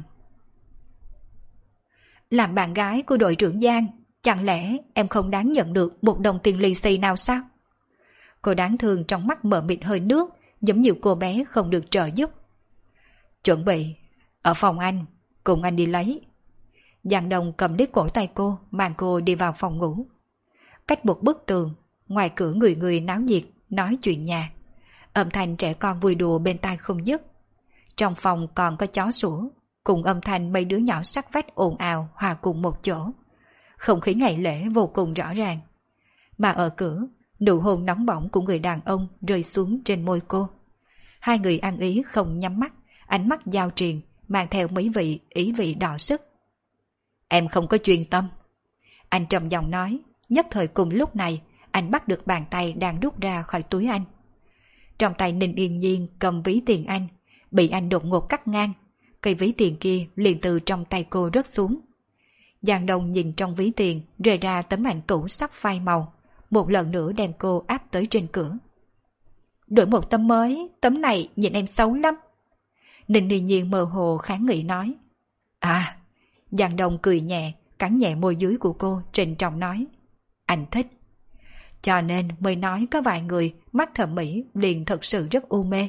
Làm bạn gái của đội trưởng Giang, chẳng lẽ em không đáng nhận được một đồng tiền lì xì nào sao? Cô đáng thương trong mắt mờ mịt hơi nước, giống như cô bé không được trợ giúp. Chuẩn bị, ở phòng anh, cùng anh đi lấy. Giang Đông cầm lấy cổ tay cô, mang cô đi vào phòng ngủ. Cách một bức tường, ngoài cửa người người náo nhiệt, nói chuyện nhà. Âm thanh trẻ con vui đùa bên tai không dứt. Trong phòng còn có chó sủa. cùng âm thanh mấy đứa nhỏ sát vách ồn ào hòa cùng một chỗ. Không khí ngày lễ vô cùng rõ ràng. Mà ở cửa, nụ hôn nóng bỏng của người đàn ông rơi xuống trên môi cô. Hai người ăn ý không nhắm mắt, ánh mắt giao truyền, mang theo mấy vị ý vị đỏ sức. Em không có chuyên tâm. Anh trầm giọng nói, nhất thời cùng lúc này, anh bắt được bàn tay đang rút ra khỏi túi anh. Trong tay Ninh Yên Nhiên cầm ví tiền anh, bị anh đột ngột cắt ngang. Cây ví tiền kia liền từ trong tay cô rớt xuống. Giang Đông nhìn trong ví tiền, rời ra tấm ảnh cũ sắp phai màu, một lần nữa đem cô áp tới trên cửa. Đổi một tấm mới, tấm này nhìn em xấu lắm. Ninh Yên Nhiên mơ hồ kháng nghị nói. À, Giang Đông cười nhẹ, cắn nhẹ môi dưới của cô, trịnh trọng nói. Anh thích. Cho nên mới nói có vài người mắt thẩm mỹ liền thật sự rất u mê.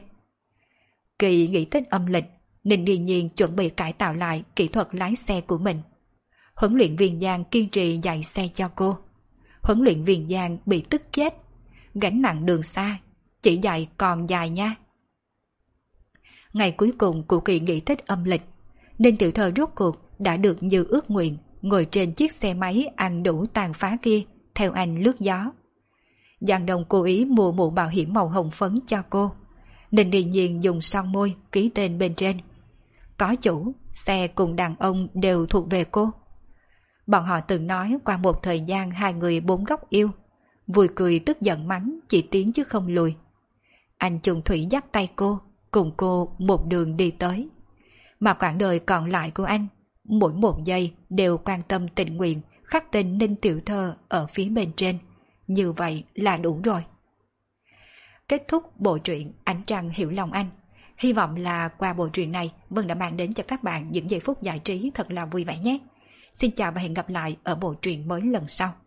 Kỳ nghĩ tới âm lịch, Ninh Yên Nhiên chuẩn bị cải tạo lại kỹ thuật lái xe của mình. Huấn luyện viên Giang kiên trì dạy xe cho cô. Huấn luyện viên Giang bị tức chết. Gánh nặng đường xa, chỉ dạy còn dài nha. Ngày cuối cùng của kỳ nghỉ Tết âm lịch, Ninh Tiểu Thơ rốt cuộc đã được như ước nguyện ngồi trên chiếc xe máy ăn đủ tàn phá kia theo anh lướt gió. Giang Đông cố ý mua mũ bảo hiểm màu hồng phấn cho cô. Ninh Yên Nhiên dùng son môi ký tên bên trên. Có chủ, xe cùng đàn ông đều thuộc về cô. Bọn họ từng nói qua một thời gian hai người bốn góc yêu, vui cười tức giận mắng chỉ tiến chứ không lùi. Anh Trùng Thủy dắt tay cô, cùng cô một đường đi tới. Mà quãng đời còn lại của anh, mỗi một giây đều quan tâm tình nguyện khắc tên Ninh Tiểu Thơ ở phía bên trên. Như vậy là đủ rồi. Kết thúc bộ truyện Ánh Trăng Hiểu Lòng Anh. Hy vọng là qua bộ truyện này Vân đã mang đến cho các bạn những giây phút giải trí thật là vui vẻ nhé. Xin chào và hẹn gặp lại ở bộ truyện mới lần sau.